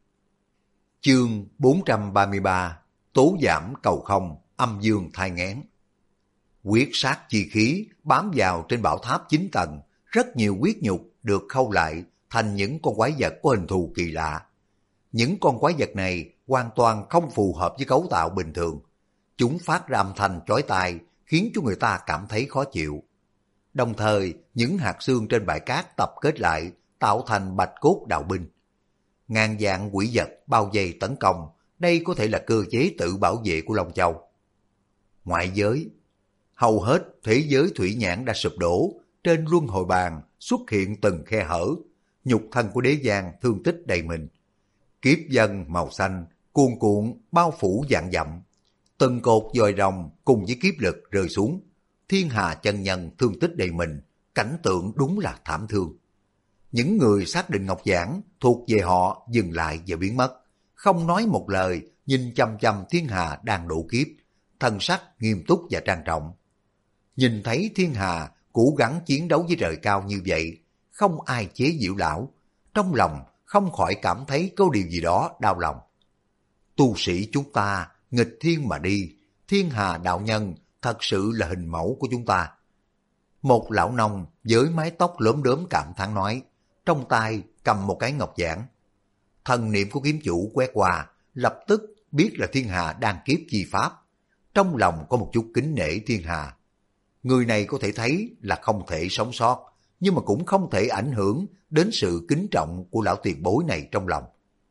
Chương 433, tố giảm cầu không, âm dương thai nghén. Quyết sát chi khí bám vào trên bảo tháp 9 tầng, rất nhiều huyết nhục được khâu lại thành những con quái vật có hình thù kỳ lạ. Những con quái vật này hoàn toàn không phù hợp với cấu tạo bình thường. Chúng phát ra âm thanh chói tai khiến cho người ta cảm thấy khó chịu. Đồng thời, những hạt xương trên bãi cát tập kết lại tạo thành bạch cốt đạo binh. Ngàn vạn quỷ vật bao vây tấn công, đây có thể là cơ chế tự bảo vệ của Long Châu. Ngoại giới, hầu hết thế giới thủy nhãn đã sụp đổ, trên luân hồi bàn xuất hiện từng khe hở, nhục thân của đế giang thương tích đầy mình. Kiếp dân màu xanh cuồn cuộn bao phủ vạn dặm, từng cột dòi rồng cùng với kiếp lực rơi xuống. Thiên Hà chân nhân thương tích đầy mình, cảnh tượng đúng là thảm thương. Những người xác định ngọc giản thuộc về họ dừng lại và biến mất, không nói một lời, nhìn chăm chăm Thiên Hà đang độ kiếp, thần sắc nghiêm túc và trang trọng. Nhìn thấy Thiên Hà cố gắng chiến đấu với trời cao như vậy, không ai chế giễu lão, trong lòng không khỏi cảm thấy có điều gì đó đau lòng. Tu sĩ chúng ta nghịch thiên mà đi, Thiên Hà đạo nhân thật sự là hình mẫu của chúng ta. Một lão nông với mái tóc lốm đốm cảm thán nói, trong tay cầm một cái ngọc giản. Thần niệm của kiếm chủ quét qua, lập tức biết là Thiên Hà đang kiếp chi pháp. Trong lòng có một chút kính nể Thiên Hà. Người này có thể thấy là không thể sống sót, nhưng mà cũng không thể ảnh hưởng đến sự kính trọng của lão tiền bối này trong lòng.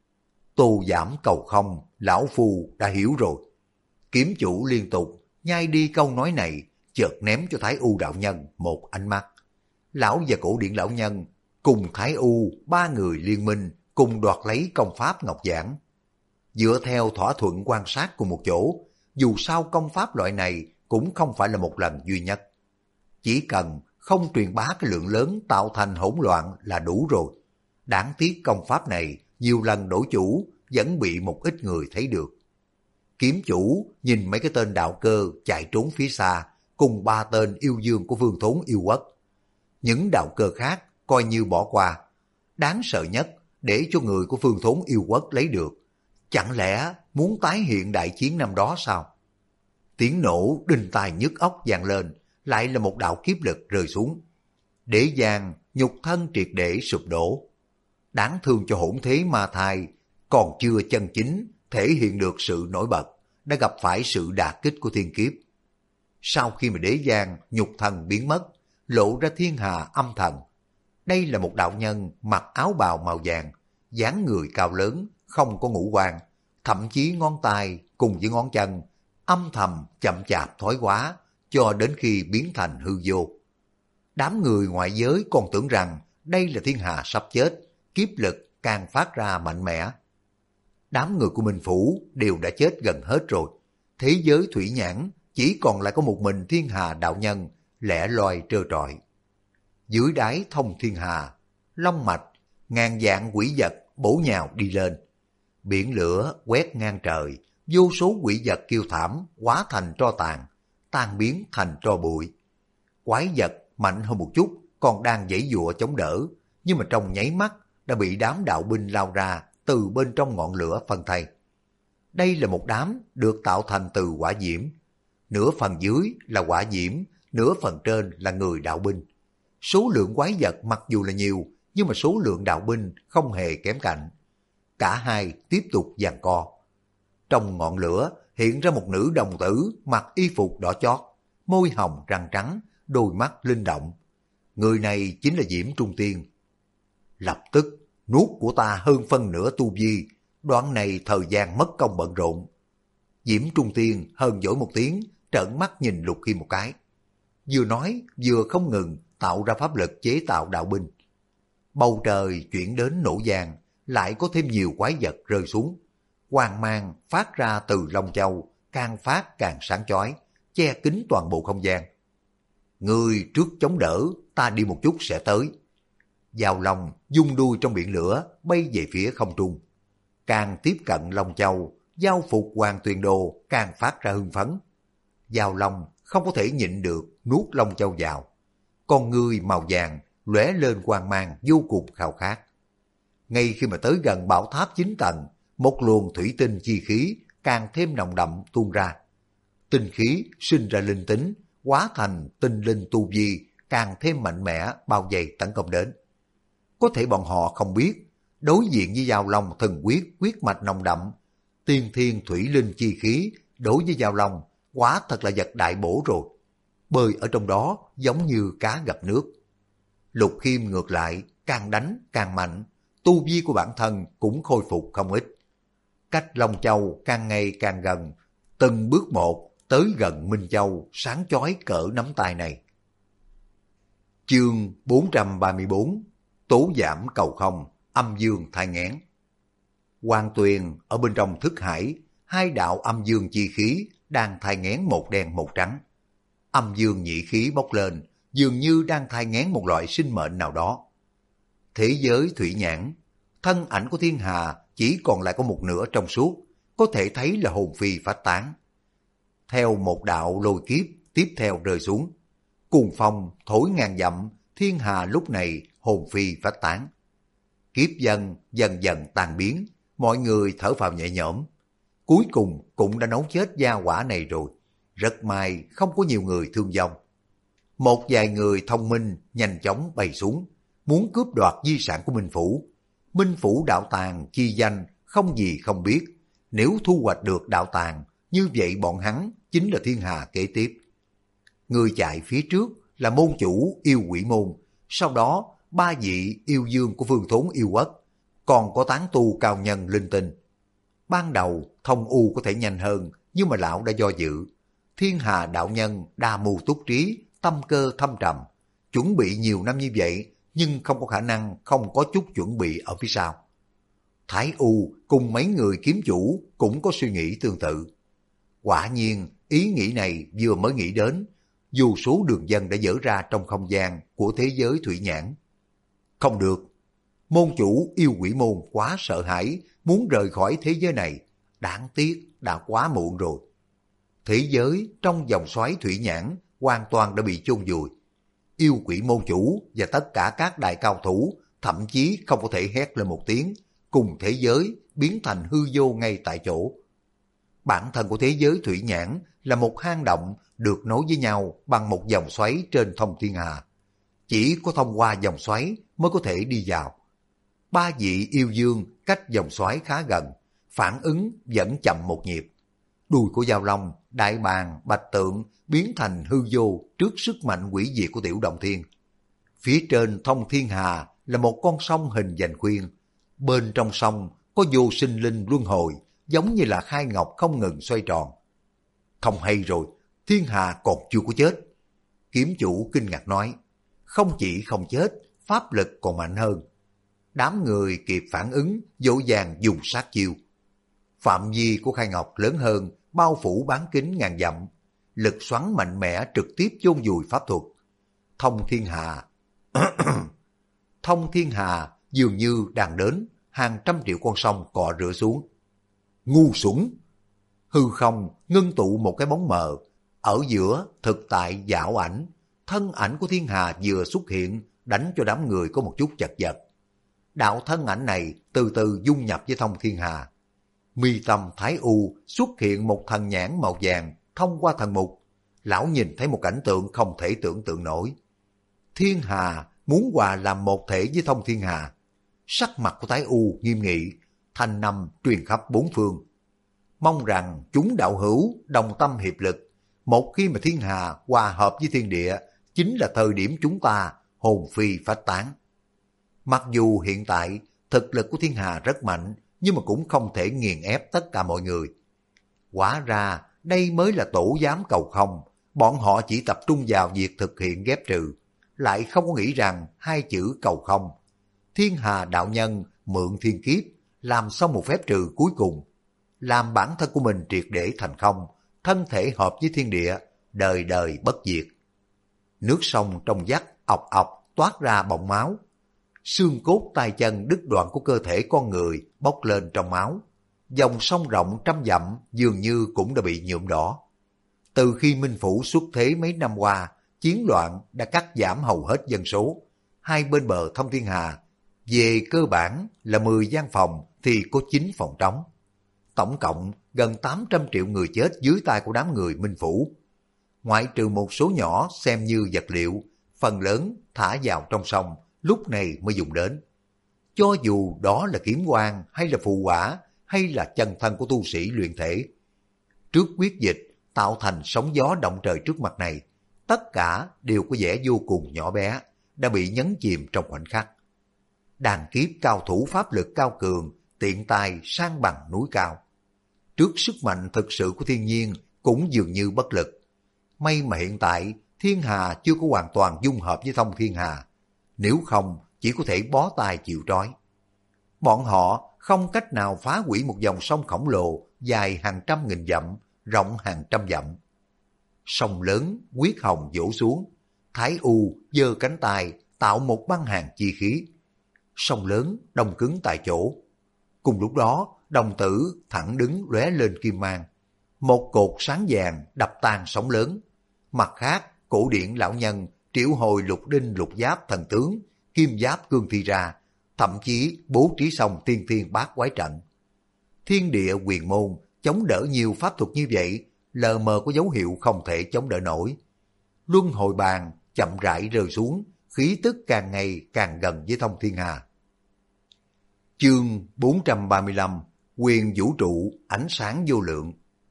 Tô giảm cầu không, lão phu đã hiểu rồi. Kiếm chủ liên tục nhai đi câu nói này, chợt ném cho Thái U đạo nhân một ánh mắt. Lão và cổ điển lão nhân cùng Thái U ba người liên minh cùng đoạt lấy công pháp ngọc giản. Dựa theo thỏa thuận quan sát cùng một chỗ, dù sao công pháp loại này cũng không phải là một lần duy nhất. Chỉ cần không truyền bá cái lượng lớn tạo thành hỗn loạn là đủ rồi. Đáng tiếc công pháp này nhiều lần đổi chủ vẫn bị một ít người thấy được. Kiếm chủ nhìn mấy cái tên đạo cơ chạy trốn phía xa cùng ba tên yêu dương của Vương Thốn yêu quốc. Những đạo cơ khác coi như bỏ qua. Đáng sợ nhất để cho người của Vương Thốn yêu quốc lấy được. Chẳng lẽ muốn tái hiện đại chiến năm đó sao? Tiếng nổ đinh tai nhức óc vang lên, lại là một đạo kiếp lực rơi xuống. Đế giang nhục thân triệt để sụp đổ. Đáng thương cho hỗn thế ma thai, còn chưa chân chính thể hiện được sự nổi bật, đã gặp phải sự đả kích của thiên kiếp. Sau khi mà đế giang nhục thân biến mất, lộ ra Thiên Hà âm thần. Đây là một đạo nhân mặc áo bào màu vàng, dáng người cao lớn, không có ngũ quan, thậm chí ngón tay cùng với ngón chân âm thầm chậm chạp thoái hóa cho đến khi biến thành hư vô. Đám người ngoại giới còn tưởng rằng đây là Thiên Hà sắp chết, kiếp lực càng phát ra mạnh mẽ. Đám người của Minh Phủ đều đã chết gần hết rồi. Thế giới thủy nhãn chỉ còn lại có một mình Thiên Hà đạo nhân lẻ loi trơ trọi. Dưới đáy thông Thiên Hà, long mạch, ngàn vạn quỷ vật bổ nhào đi lên. Biển lửa quét ngang trời, vô số quỷ vật kêu thảm hóa thành tro tàn, tan biến thành tro bụi. Quái vật mạnh hơn một chút còn đang giãy giụa chống đỡ, nhưng mà trong nháy mắt đã bị đám đạo binh lao ra từ bên trong ngọn lửa phân thây. Đây là một đám được tạo thành từ hỏa diễm, nửa phần dưới là hỏa diễm, nửa phần trên là người đạo binh. Số lượng quái vật mặc dù là nhiều, nhưng mà số lượng đạo binh không hề kém cạnh. Cả hai tiếp tục giằng co. Trong ngọn lửa hiện ra một nữ đồng tử mặc y phục đỏ chót, môi hồng răng trắng, đôi mắt linh động. Người này chính là Diễm Trung Tiên. Lập tức nuốt của ta hơn phân nửa tu vi, đoạn này thời gian mất công bận rộn. Diễm Trung Tiên hờn dỗi một tiếng, trợn mắt nhìn Lục Khiêm một cái. Vừa nói vừa không ngừng tạo ra pháp lực chế tạo đạo binh. Bầu trời chuyển đến nổ vang, lại có thêm nhiều quái vật rơi xuống. Quang mang phát ra từ Long Châu, càng phát càng sáng chói, che kín toàn bộ không gian. Người trước chống đỡ, ta đi một chút sẽ tới. Giao Long dung đuôi trong biển lửa bay về phía không trung. Càng tiếp cận Long Châu, giao phục Hoàng Tuyền Đồ càng phát ra hưng phấn. Giao Long không có thể nhịn được nuốt Long Châu vào. Con ngươi màu vàng lóe lên quang mang vô cùng khao khát. Ngay khi mà tới gần bảo tháp 9 tầng, một luồng thủy tinh chi khí càng thêm nồng đậm tuôn ra. Tinh khí sinh ra linh tính, hóa thành tinh linh tu vi càng thêm mạnh mẽ bao vây tấn công đến. Có thể bọn họ không biết, đối diện với Giao Long thần quyết quyết mạch nồng đậm, tiên thiên thủy linh chi khí đối với Giao Long quả thật là vật đại bổ rồi. Bơi ở trong đó giống như cá gặp nước. Lục Khiêm ngược lại càng đánh càng mạnh, tu vi của bản thân cũng khôi phục không ít. Cách Long Châu càng ngày càng gần, từng bước một tới gần Minh Châu sáng chói cỡ nắm tay này. Chương 434 Tố giảm cầu không, âm dương thai nghén. Hoàng Tuyền ở bên trong thức hải, hai đạo âm dương chi khí đang thai nghén một đen một trắng. Âm dương nhị khí bốc lên, dường như đang thai nghén một loại sinh mệnh nào đó. Thế giới thủy nhãn, thân ảnh của Thiên Hà chỉ còn lại có một nửa trong suốt, có thể thấy là hồn phi phách tán. Theo một đạo lôi kiếp tiếp theo rơi xuống, cuồng phong thổi ngàn dặm, Thiên Hà lúc này hồn phi phách tán. Kiếp dân dần dần tan biến, mọi người thở phào nhẹ nhõm. Cuối cùng cũng đã nấu chết gia hỏa này rồi, rất may không có nhiều người thương vong. Một vài người thông minh nhanh chóng bay xuống, muốn cướp đoạt di sản của Minh Phủ. Minh Phủ đạo tàng chi danh không gì không biết, nếu thu hoạch được đạo tàng, như vậy bọn hắn chính là Thiên Hà kế tiếp. Người chạy phía trước là môn chủ yêu quỷ môn, sau đó ba vị yêu dương của Phương Thốn yêu quốc, còn có tán tu cao nhân linh tinh. Ban đầu Thông U có thể nhanh hơn, nhưng mà lão đã do dự. Thiên Hà đạo nhân đa mưu túc trí, tâm cơ thâm trầm, chuẩn bị nhiều năm như vậy, nhưng không có khả năng không có chút chuẩn bị ở phía sau. Thái U cùng mấy người kiếm chủ cũng có suy nghĩ tương tự. Quả nhiên, ý nghĩ này vừa mới nghĩ đến, dù số đường dân đã dỡ ra trong không gian của thế giới thủy nhãn. Không được, môn chủ yêu quỷ môn quá sợ hãi, muốn rời khỏi thế giới này, đáng tiếc đã quá muộn rồi. Thế giới trong vòng xoáy thủy nhãn hoàn toàn đã bị chôn vùi. Yêu quỷ môn chủ và tất cả các đại cao thủ thậm chí không có thể hét lên một tiếng, cùng thế giới biến thành hư vô ngay tại chỗ. Bản thân của thế giới thủy nhãn là một hang động được nối với nhau bằng một vòng xoáy trên thông thiên hà. Chỉ có thông qua vòng xoáy mới có thể đi vào. Ba vị yêu dương cách vòng xoáy khá gần, phản ứng vẫn chậm một nhịp. Đuôi của Giao Long, Đại Bàng, Bạch Tượng biến thành hư vô trước sức mạnh quỷ diệt của Tiểu Động Thiên. Phía trên thông thiên hà là một con sông hình vành khuyên. Bên trong sông có vô sinh linh luân hồi, giống như là khai ngọc không ngừng xoay tròn. Không hay rồi, Thiên Hà còn chưa có chết. Kiếm chủ kinh ngạc nói, không chỉ không chết, pháp lực còn mạnh hơn. Đám người kịp phản ứng, dỗ dàng dùng sát chiêu. Phạm vi của khai ngọc lớn hơn, bao phủ bán kính ngàn dặm. Lực xoắn mạnh mẽ trực tiếp chôn vùi pháp thuật. Thông thiên hà Thông thiên hà dường như đang đến, hàng trăm triệu con sông cọ rửa xuống. Ngu xuẩn! Hư không ngưng tụ một cái bóng mờ, ở giữa thực tại dạo ảnh, thân ảnh của thiên hà vừa xuất hiện, đánh cho đám người có một chút chật vật. Đạo thân ảnh này từ từ dung nhập với thông thiên hà. Mi tâm Thái U xuất hiện một thần nhãn màu vàng thông qua thần mục. Lão nhìn thấy một cảnh tượng không thể tưởng tượng nổi. Thiên hà muốn hòa làm một thể với thông thiên hà. Sắc mặt của Thái U nghiêm nghị, thanh năm truyền khắp bốn phương. Mong rằng chúng đạo hữu đồng tâm hiệp lực. Một khi mà thiên hà hòa hợp với thiên địa, chính là thời điểm chúng ta hồn phi phách tán. Mặc dù hiện tại thực lực của thiên hà rất mạnh, nhưng mà cũng không thể nghiền ép tất cả mọi người. Quả ra đây mới là tổ giám cầu không, bọn họ chỉ tập trung vào việc thực hiện ghép trừ, lại không có nghĩ rằng hai chữ cầu không. Thiên hà đạo nhân mượn thiên kiếp, làm xong một phép trừ cuối cùng, làm bản thân của mình triệt để thành không, thân thể hợp với thiên địa, đời đời bất diệt. Nước sông trong vắt ọc ọc toát ra bọng máu. Xương cốt tay chân đứt đoạn của cơ thể con người bốc lên trong máu. Dòng sông rộng trăm dặm dường như cũng đã bị nhuộm đỏ. Từ khi Minh Phủ xuất thế mấy năm qua, chiến loạn đã cắt giảm hầu hết dân số. Hai bên bờ thông thiên hà, về cơ bản là 10 gian phòng thì có 9 phòng trống. Tổng cộng gần 800 triệu người chết dưới tay của đám người Minh Phủ. Ngoại trừ một số nhỏ xem như vật liệu, phần lớn thả vào trong sông, lúc này mới dùng đến. Cho dù đó là kiếm quang hay là phù quả hay là chân thân của tu sĩ luyện thể. Trước quyết dịch tạo thành sóng gió động trời trước mặt này, tất cả đều có vẻ vô cùng nhỏ bé, đã bị nhấn chìm trong khoảnh khắc. Đàn kiếp cao thủ pháp lực cao cường, tiện tay san bằng núi cao. Trước sức mạnh thực sự của thiên nhiên cũng dường như bất lực. May mà hiện tại thiên hà chưa có hoàn toàn dung hợp với thông thiên hà, nếu không chỉ có thể bó tay chịu trói. Bọn họ không cách nào phá hủy một dòng sông khổng lồ dài hàng trăm nghìn dặm, rộng hàng trăm dặm. Sông lớn quyết hồng vỗ xuống, Thái U giơ cánh tay tạo một băng hàng chi khí. Sông lớn đông cứng tại chỗ. Cùng lúc đó, đồng tử thẳng đứng lóe lên kim mang. Một cột sáng vàng đập tan sóng lớn. Mặt khác, cổ điển lão nhân triệu hồi lục đinh lục giáp thần tướng, kim giáp cương thi ra, thậm chí bố trí xong tiên thiên bát quái trận. Thiên địa quyền môn chống đỡ nhiều pháp thuật như vậy, lờ mờ có dấu hiệu không thể chống đỡ nổi. Luân hồi bàn chậm rãi rơi xuống, khí tức càng ngày càng gần với thông thiên hà. Chương 435, quyền vũ trụ ánh sáng vô lượng.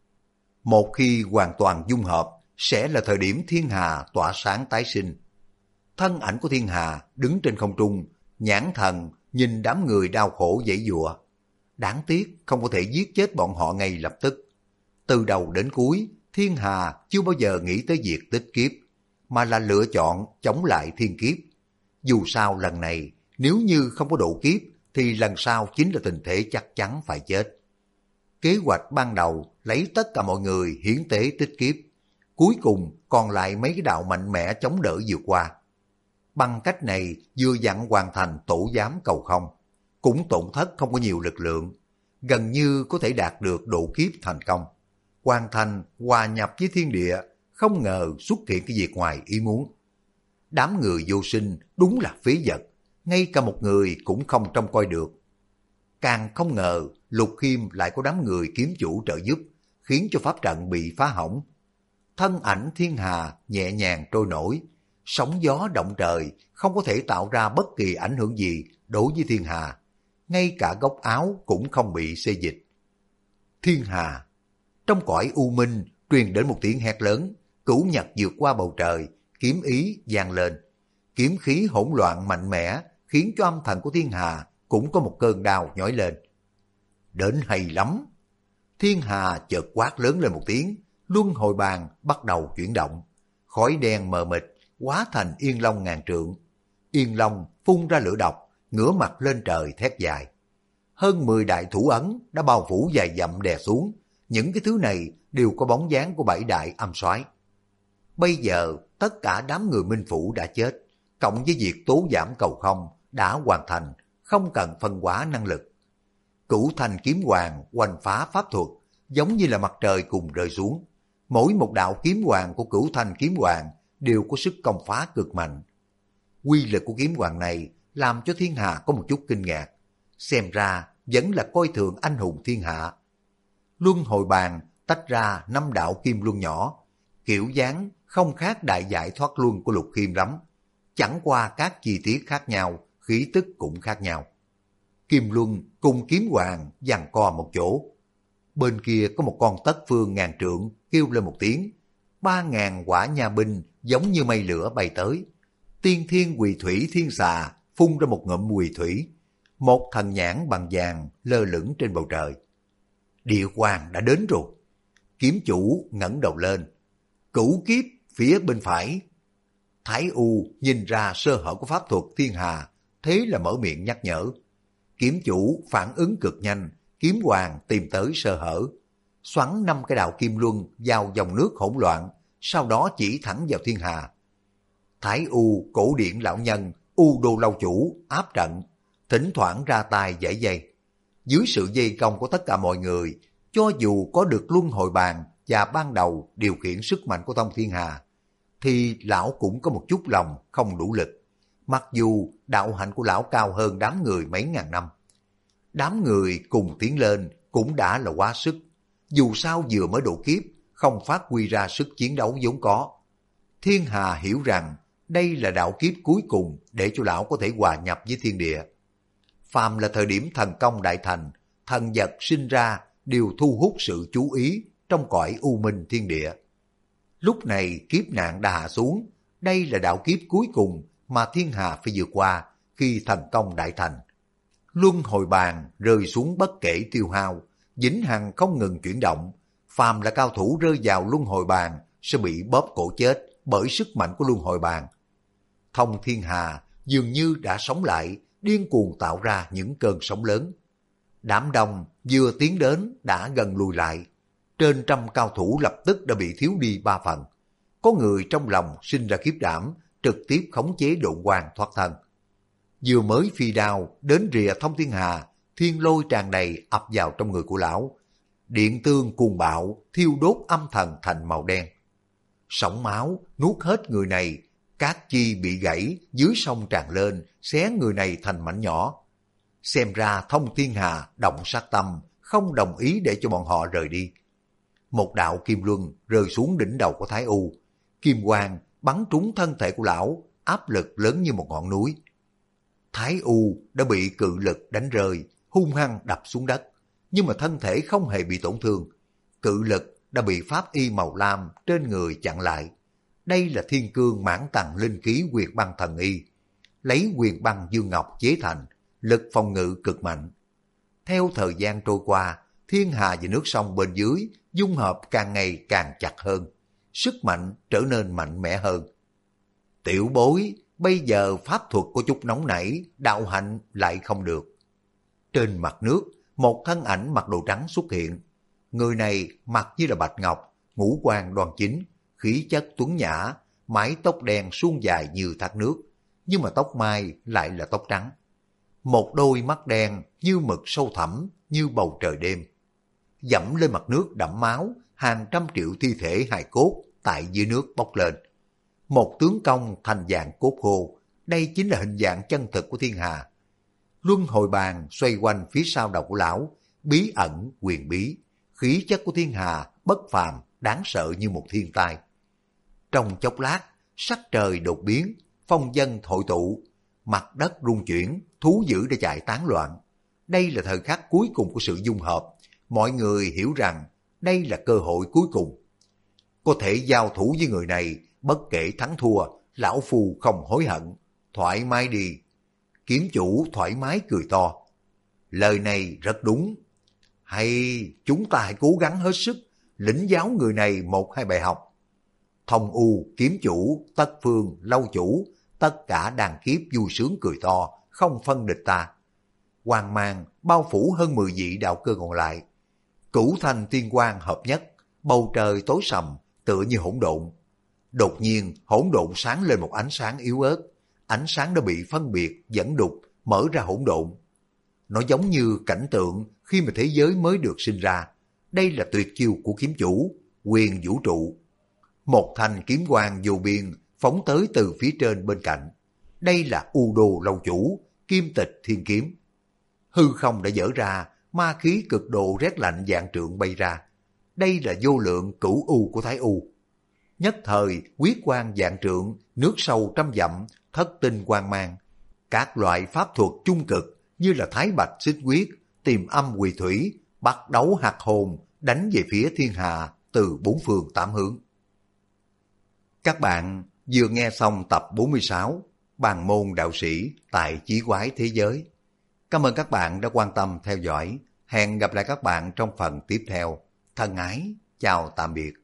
Một khi hoàn toàn dung hợp, sẽ là thời điểm thiên hà tỏa sáng tái sinh. Thân ảnh của thiên hà đứng trên không trung, nhãn thần nhìn đám người đau khổ giãy giụa. Đáng tiếc không có thể giết chết bọn họ ngay lập tức. Từ đầu đến cuối, thiên hà chưa bao giờ nghĩ tới việc tích kiếp, mà là lựa chọn chống lại thiên kiếp. Dù sao lần này, nếu như không có độ kiếp, thì lần sau chính là tình thế chắc chắn phải chết. Kế hoạch ban đầu lấy tất cả mọi người hiến tế tích kiếp, cuối cùng còn lại mấy cái đạo mạnh mẽ chống đỡ vượt qua. Bằng cách này vừa dặn hoàn thành tổ giám cầu không, cũng tổn thất không có nhiều lực lượng, gần như có thể đạt được độ kiếp thành công. Hoàn thành hòa nhập với thiên địa, không ngờ xuất hiện cái việc ngoài ý muốn. Đám người vô sinh đúng là phế vật, ngay cả một người cũng không trông coi được. Càng không ngờ Lục Khiêm lại có đám người kiếm chủ trợ giúp, khiến cho pháp trận bị phá hỏng. Thân ảnh thiên hà nhẹ nhàng trôi nổi, sóng gió động trời không có thể tạo ra bất kỳ ảnh hưởng gì đối với thiên hà, ngay cả góc áo cũng không bị xê dịch. Thiên hà, trong cõi u minh truyền đến một tiếng hét lớn, cửu nhật vượt qua bầu trời, kiếm ý vang lên, kiếm khí hỗn loạn mạnh mẽ khiến cho âm thần của thiên hà cũng có một cơn đau nhói lên. Đến hay lắm! Thiên hà chợt quát lớn lên một tiếng, luân hồi bàn bắt đầu chuyển động, khói đen mờ mịt hóa thành yên long ngàn trượng. Yên long phun ra lửa độc, ngửa mặt lên trời thét dài. Hơn 10 đại thủ ấn đã bao phủ dài dặm đè xuống, những cái thứ này đều có bóng dáng của 7 đại âm soái. Bây giờ tất cả đám người Minh Phủ đã chết, cộng với việc tố giảm cầu không đã hoàn thành, không cần phân hóa năng lực. Cửu Thành kiếm hoàng hoành phá pháp thuật, giống như là mặt trời cùng rơi xuống. Mỗi một đạo kiếm hoàng của Cửu Thành kiếm hoàng đều có sức công phá cực mạnh. Quy lực của kiếm hoàng này làm cho thiên hạ có một chút kinh ngạc, xem ra vẫn là coi thường anh hùng thiên hạ. Luân hồi bàn tách ra 5 đạo kim luân nhỏ, kiểu dáng không khác đại giải thoát luân của Lục Khiêm lắm, chẳng qua các chi tiết khác nhau, khí tức cũng khác nhau. Kim luân cùng kiếm hoàng giằng co một chỗ. Bên kia có một con tất phương ngàn trượng kêu lên một tiếng, 3.000 quả nha binh giống như mây lửa bay tới. Tiên thiên quỳ thủy thiên xà phun ra một ngụm quỳ thủy, một thần nhãn bằng vàng lơ lửng trên bầu trời. Địa hoàng đã đến rồi. Kiếm chủ ngẩng đầu lên. Cửu kiếp phía bên phải. Thái U nhìn ra sơ hở của pháp thuật thiên hà, thế là mở miệng nhắc nhở. Kiếm chủ phản ứng cực nhanh, kiếm hoàng tìm tới sơ hở. xoắn 5 cái đạo kim luân vào dòng nước hỗn loạn, sau đó chỉ thẳng vào thiên hà. Thái U cổ điển lão nhân, U Đô lâu chủ áp trận, thỉnh thoảng ra tay giải dây. Dưới sự dây công của tất cả mọi người, cho dù có được luân hồi bàn và ban đầu điều khiển sức mạnh của Thông Thiên Hà, thì lão cũng có một chút lòng không đủ lực. Mặc dù đạo hạnh của lão cao hơn đám người mấy ngàn năm. Đám người cùng tiến lên cũng đã là quá sức. Dù sao vừa mới độ kiếp, không phát huy ra sức chiến đấu vốn có. Thiên Hà hiểu rằng đây là đạo kiếp cuối cùng để cho lão có thể hòa nhập với thiên địa. Phàm là thời điểm thần công đại thành, thần vật sinh ra đều thu hút sự chú ý trong cõi u minh thiên địa. Lúc này kiếp nạn đã hạ xuống, đây là đạo kiếp cuối cùng mà thiên hà phải vượt qua khi thần công đại thành. Luân hồi bàn rơi xuống bất kể tiêu hao, vĩnh hằng không ngừng chuyển động. Phàm là cao thủ rơi vào luân hồi bàn sẽ bị bóp cổ chết bởi sức mạnh của luân hồi bàn. Thông Thiên Hà dường như đã sống lại, điên cuồng tạo ra những cơn sóng lớn. Đám đông vừa tiến đến đã gần lùi lại. Trên trăm cao thủ lập tức đã bị thiếu đi 3 phần. Có người trong lòng sinh ra khiếp đảm, trực tiếp khống chế độn quang thoát thân. Vừa mới phi đao đến rìa Thông Thiên Hà, thiên lôi tràn đầy ập vào trong người của lão. Điện tương cuồng bạo, thiêu đốt âm thần thành màu đen. Sóng máu nuốt hết người này, cát chi bị gãy, dưới sông tràn lên, xé người này thành mảnh nhỏ. Xem ra Thông Thiên Hà động sát tâm, không đồng ý để cho bọn họ rời đi. Một đạo kim luân rơi xuống đỉnh đầu của Thái U. Kim quang bắn trúng thân thể của lão, áp lực lớn như một ngọn núi. Thái U đã bị cự lực đánh rơi, hung hăng đập xuống đất, nhưng mà thân thể không hề bị tổn thương. Cự lực đã bị pháp y màu lam trên người chặn lại. Đây là thiên cương mãn tầng linh khí quyền băng thần y, lấy quyền băng dương ngọc chế thành, lực phòng ngự cực mạnh. Theo thời gian trôi qua, thiên hà và nước sông bên dưới dung hợp càng ngày càng chặt hơn, sức mạnh trở nên mạnh mẽ hơn. Tiểu bối, bây giờ pháp thuật có chút nóng nảy, đạo hạnh lại không được. Trên mặt nước, một thân ảnh mặc đồ trắng xuất hiện. Người này mặc như là bạch ngọc, ngũ quan đoan chính, khí chất tuấn nhã, mái tóc đen suôn dài như thác nước, nhưng mà tóc mai lại là tóc trắng. Một đôi mắt đen như mực sâu thẳm như bầu trời đêm. Dẫm lên mặt nước đẫm máu, hàng trăm triệu thi thể hài cốt tại dưới nước bốc lên. Một tướng công thành dạng cốt khô, đây chính là hình dạng chân thực của thiên hà. Luân hồi bàn xoay quanh phía sau đầu của lão, bí ẩn quyền bí, khí chất của thiên hà bất phàm, đáng sợ như một thiên tai. Trong chốc lát, sắc trời đột biến, phong vân hội tụ, mặt đất rung chuyển, thú dữ đã chạy tán loạn. Đây là thời khắc cuối cùng của sự dung hợp. Mọi người hiểu rằng đây là cơ hội cuối cùng. Có thể giao thủ với người này, bất kể thắng thua, lão phu không hối hận. Thoải mái đi. Kiếm chủ thoải mái cười to. Lời này rất đúng. Hay chúng ta hãy cố gắng hết sức, lĩnh giáo người này 1-2 bài học. Thông U, kiếm chủ, tất phương, lâu chủ, tất cả đàn kiếp vui sướng cười to, không phân địch ta. Hoàng mang bao phủ hơn 10 vị đạo cơ còn lại. Cửu thành tiên quang hợp nhất, bầu trời tối sầm, tựa như hỗn độn. Đột nhiên, hỗn độn sáng lên một ánh sáng yếu ớt. Ánh sáng đã bị phân biệt, dẫn đục, mở ra hỗn độn. Nó giống như cảnh tượng khi mà thế giới mới được sinh ra. Đây là tuyệt chiêu của kiếm chủ, quyền vũ trụ. Một thanh kiếm quang vô biên phóng tới từ phía trên bên cạnh. Đây là U Đô lâu chủ, kim tịch thiên kiếm. Hư không đã dở ra, ma khí cực độ rét lạnh vạn trượng bay ra. Đây là vô lượng cửu U của Thái U. Nhất thời quyết quang vạn trượng, nước sâu trăm dặm, thất tinh quang mang. Các loại pháp thuật trung cực như là thái bạch xích quyết, tìm âm quỳ thủy, bắt đấu hạt hồn, đánh về phía thiên hà từ 4 phương 8 hướng. Các bạn vừa nghe xong tập 46 Bàn môn đạo sĩ tại Chí Quái Thế Giới. Cảm ơn các bạn đã quan tâm theo dõi. Hẹn gặp lại các bạn trong phần tiếp theo. Thân ái, chào tạm biệt.